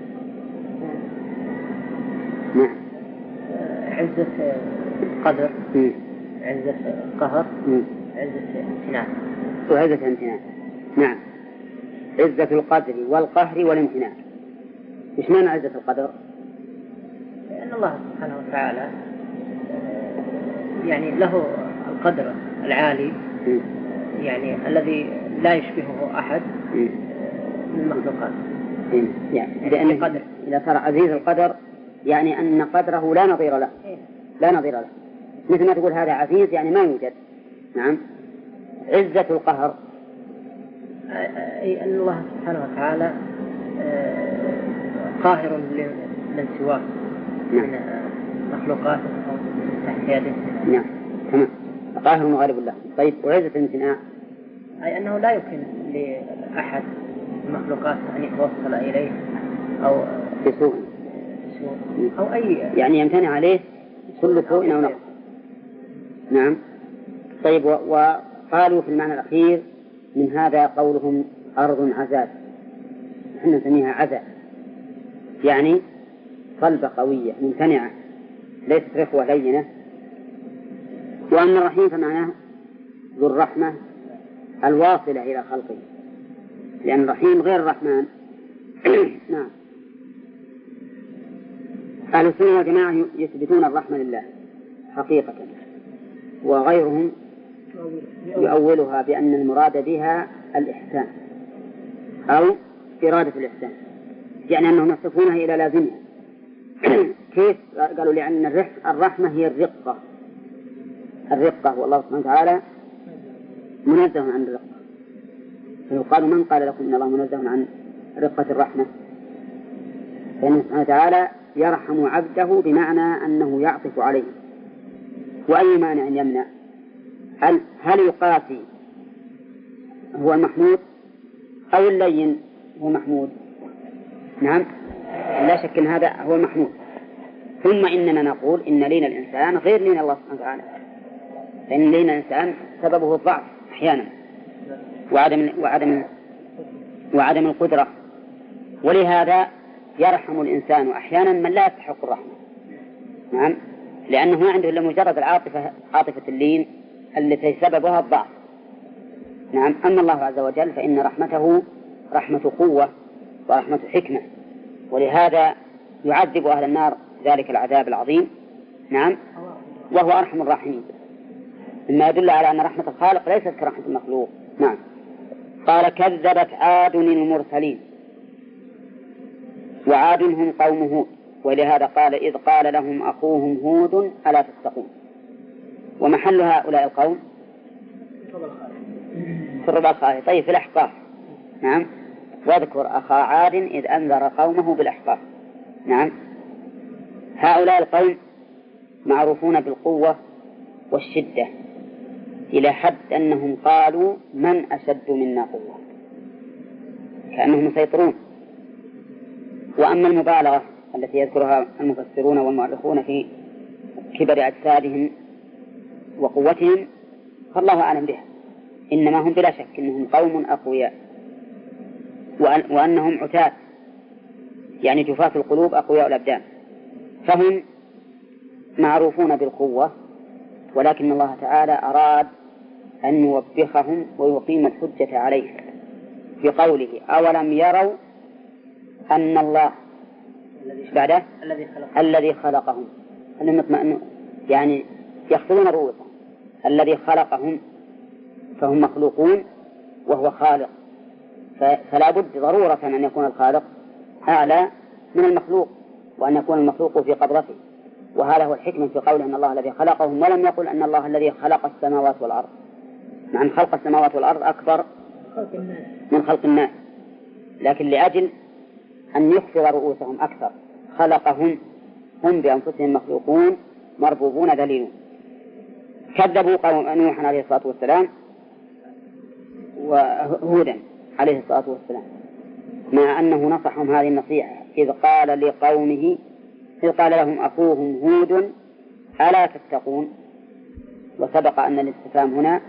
[SPEAKER 1] نعم،
[SPEAKER 6] عزة قدر، عزة قهر، عزة امتنان
[SPEAKER 1] وعزة امتنان. نعم، عزة القدر والقهر والامتنان. إيش معنى عزة القدر؟
[SPEAKER 6] لأن الله سبحانه وتعالى يعني له القدر العالي، يعني الذي لا يشبهه أحد من المخلوقات.
[SPEAKER 1] يعني لأن قدر إذا صار عزيز القدر يعني أن قدره لا نظير له، لا نظير له، مثل ما تقول هذا عزيز يعني ما يوجد. نعم. عزة القهر
[SPEAKER 6] أي أن الله سبحانه وتعالى قاهر من سواه من مخلوقاته أو تحت يده.
[SPEAKER 1] نعم تمام، قاهر وغالب الله. طيب، وعزة الامتناع
[SPEAKER 6] أي أنه لا يمكن لأحد المخلوقات أن يتوصل إليه أو
[SPEAKER 1] بسوء
[SPEAKER 6] أو أي
[SPEAKER 1] يعني يمتنع عليه كل سوء أو نقص. نعم. طيب، وقالوا في المعنى الأخير من هذا قولهم أرض عزاز، نحن نسميها عزاز، يعني صلبة قوية ممتنعة ليست رخوة لينة. وأما الرحيم فمعناه ذو الرحمة الواصلة إلى خلقه، لأن الرحيم غير الرحمن. نعم. أهل السنة والجماعة يثبتون الرحمة لله حقيقة، وغيرهم يؤولها بأن المراد بها الإحسان أو إرادة الإحسان، يعني أنهم يصفونها إلى لازمها. كيف؟ قالوا لأن الرحمة هي الرقة، والله سبحانه وتعالى منزه عن الرقة، فيقال من قال لكم إن الله منزه عن رقة الرحمة؟ فإنه سبحانه وتعالى يرحم عبده بمعنى أنه يعطف عليه. وأي مانع يمنع؟ هل يقاسي هو المحمود أو اللين هو محمود؟ نعم، لا شك أن هذا هو المحمود. ثم إننا نقول إن لين الإنسان غير لين الله سبحانه وتعالى، فإن لين الإنسان سببه الضعف أحيانا وعدم القدرة، ولهذا يرحم الإنسان أحيانا من لا يستحق الرحمة. نعم، لأنه ما عنده إلا مجرد عاطفة اللين التي سببها الضعف. نعم، أما الله عز وجل فإن رحمته رحمة قوة ورحمة حكمة، ولهذا يعذب أهل النار ذلك العذاب العظيم. نعم، وهو أرحم الراحمين، مما يدل على أن رحمة الخالق ليست كرحمة المخلوق. نعم. قال كذبت عاد المرسلين، وعاد هم قوم هود، ولهذا قال إذ قال لهم أخوهم هود ألا تتقون. ومحل هؤلاء القوم في الربع الخالي. طيب في الأحقاف. نعم، واذكر أخا عاد إذ أنذر قومه بالأحقاف. نعم، هؤلاء القوم معروفون بالقوة والشدة إلى حد أنهم قالوا من أشد منا قوة، كأنهم مسيطرون. وأما المبالغة التي يذكرها المفسرون والمؤرخون في كبر أجسادهم وقوتهم فالله أعلم بها، إنما هم بلا شك إنهم قوم أقوياء، وأنهم عتاة يعني جفاة القلوب أقوياء الأبدان، فهم معروفون بالقوة، ولكن الله تعالى أراد أن يوبخهم ويقيم الحجة عليهم بقوله أولم يروا أن الله بعده الذي خلقهم، يعني يخطئون رؤوسهم، الذي خلقهم فهم مخلوقون وهو خالق، فلا بد ضرورة أن يكون الخالق أعلى من المخلوق، وأن يكون المخلوق في قبضته. وهذا هو الحكمة في قوله أن الله الذي خلقهم، ولم يقل أن الله الذي خلق السماوات والأرض، مع أن خلق السماوات والأرض أكبر من خلق الناس، لكن لأجل أن يخفض رؤوسهم أكثر خلقهم، هم بأنفسهم مخلوقون مربوبون ذليلون. كذبوا قوم نوح عليه الصلاة والسلام وهودا عليه الصلاة والسلام، مع أنه نصحهم هذه النصيحة إذ قال لهم أخوهم هود ألا تتقون. وسبق أن الاستفهام هنا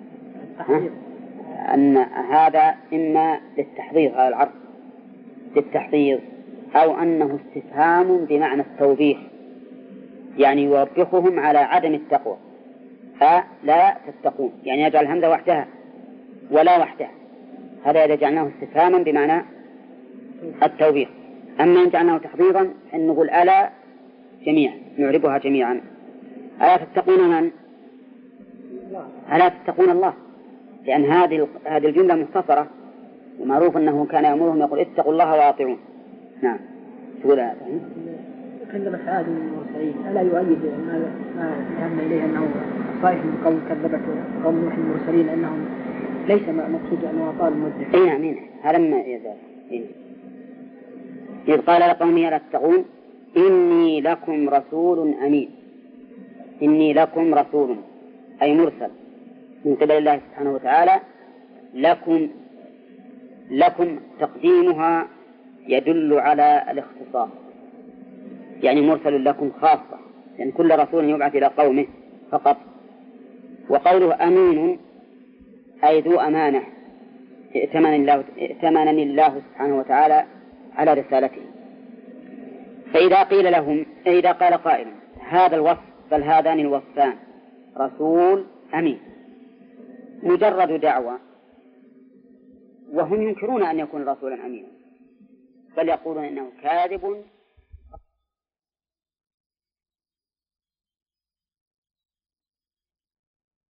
[SPEAKER 1] أن هذا إما للتحضير على العرض للتحضير، أو أنه استفهام بمعنى التوبيخ، يعني يوبخهم على عدم التقوى. لا تتقون يعني يجعل الهمزة وحدها ولا وحدها، هذا إذا جعلناه استفهاما بمعنى التوبيخ. أما إن جعلناه تحضيرا أن نقول ألا جميعا، نعربها جميعا. ألا تتقون من؟ ألا تتقون الله، لأن هذه الجملة مختصرة، ومعروف أنه كان يأمرهم يقول اتقوا الله وأطيعون. نعم. تقول هذا
[SPEAKER 3] عندما سعاد المرسلين ألا يؤيد ما ذهبنا إليه أنه طائف من قوم كذبته قوم نوح المرسلين أنهم ليس مقصود أنه أطال المدة.
[SPEAKER 1] أي نعم، هذا ما يزال. إذ قال لقومه ألا تتقون إني لكم رسول أمين. إني لكم رسول أي مرسل من قبل الله سبحانه وتعالى. لكم تقديمها يدل على الاختصاص، يعني مرسل لكم خاصة، يعني كل رسول يبعث إلى قومه فقط. وقوله أمين أي ذو أمانة ائتمنني الله سبحانه وتعالى على رسالته. فإذا قال قائل هذا الوصف بل هذان الوصفان رسول أمين مجرد دعوة، وهم ينكرون أن يكون رسولا أمينا، بل يقولون إنه كاذب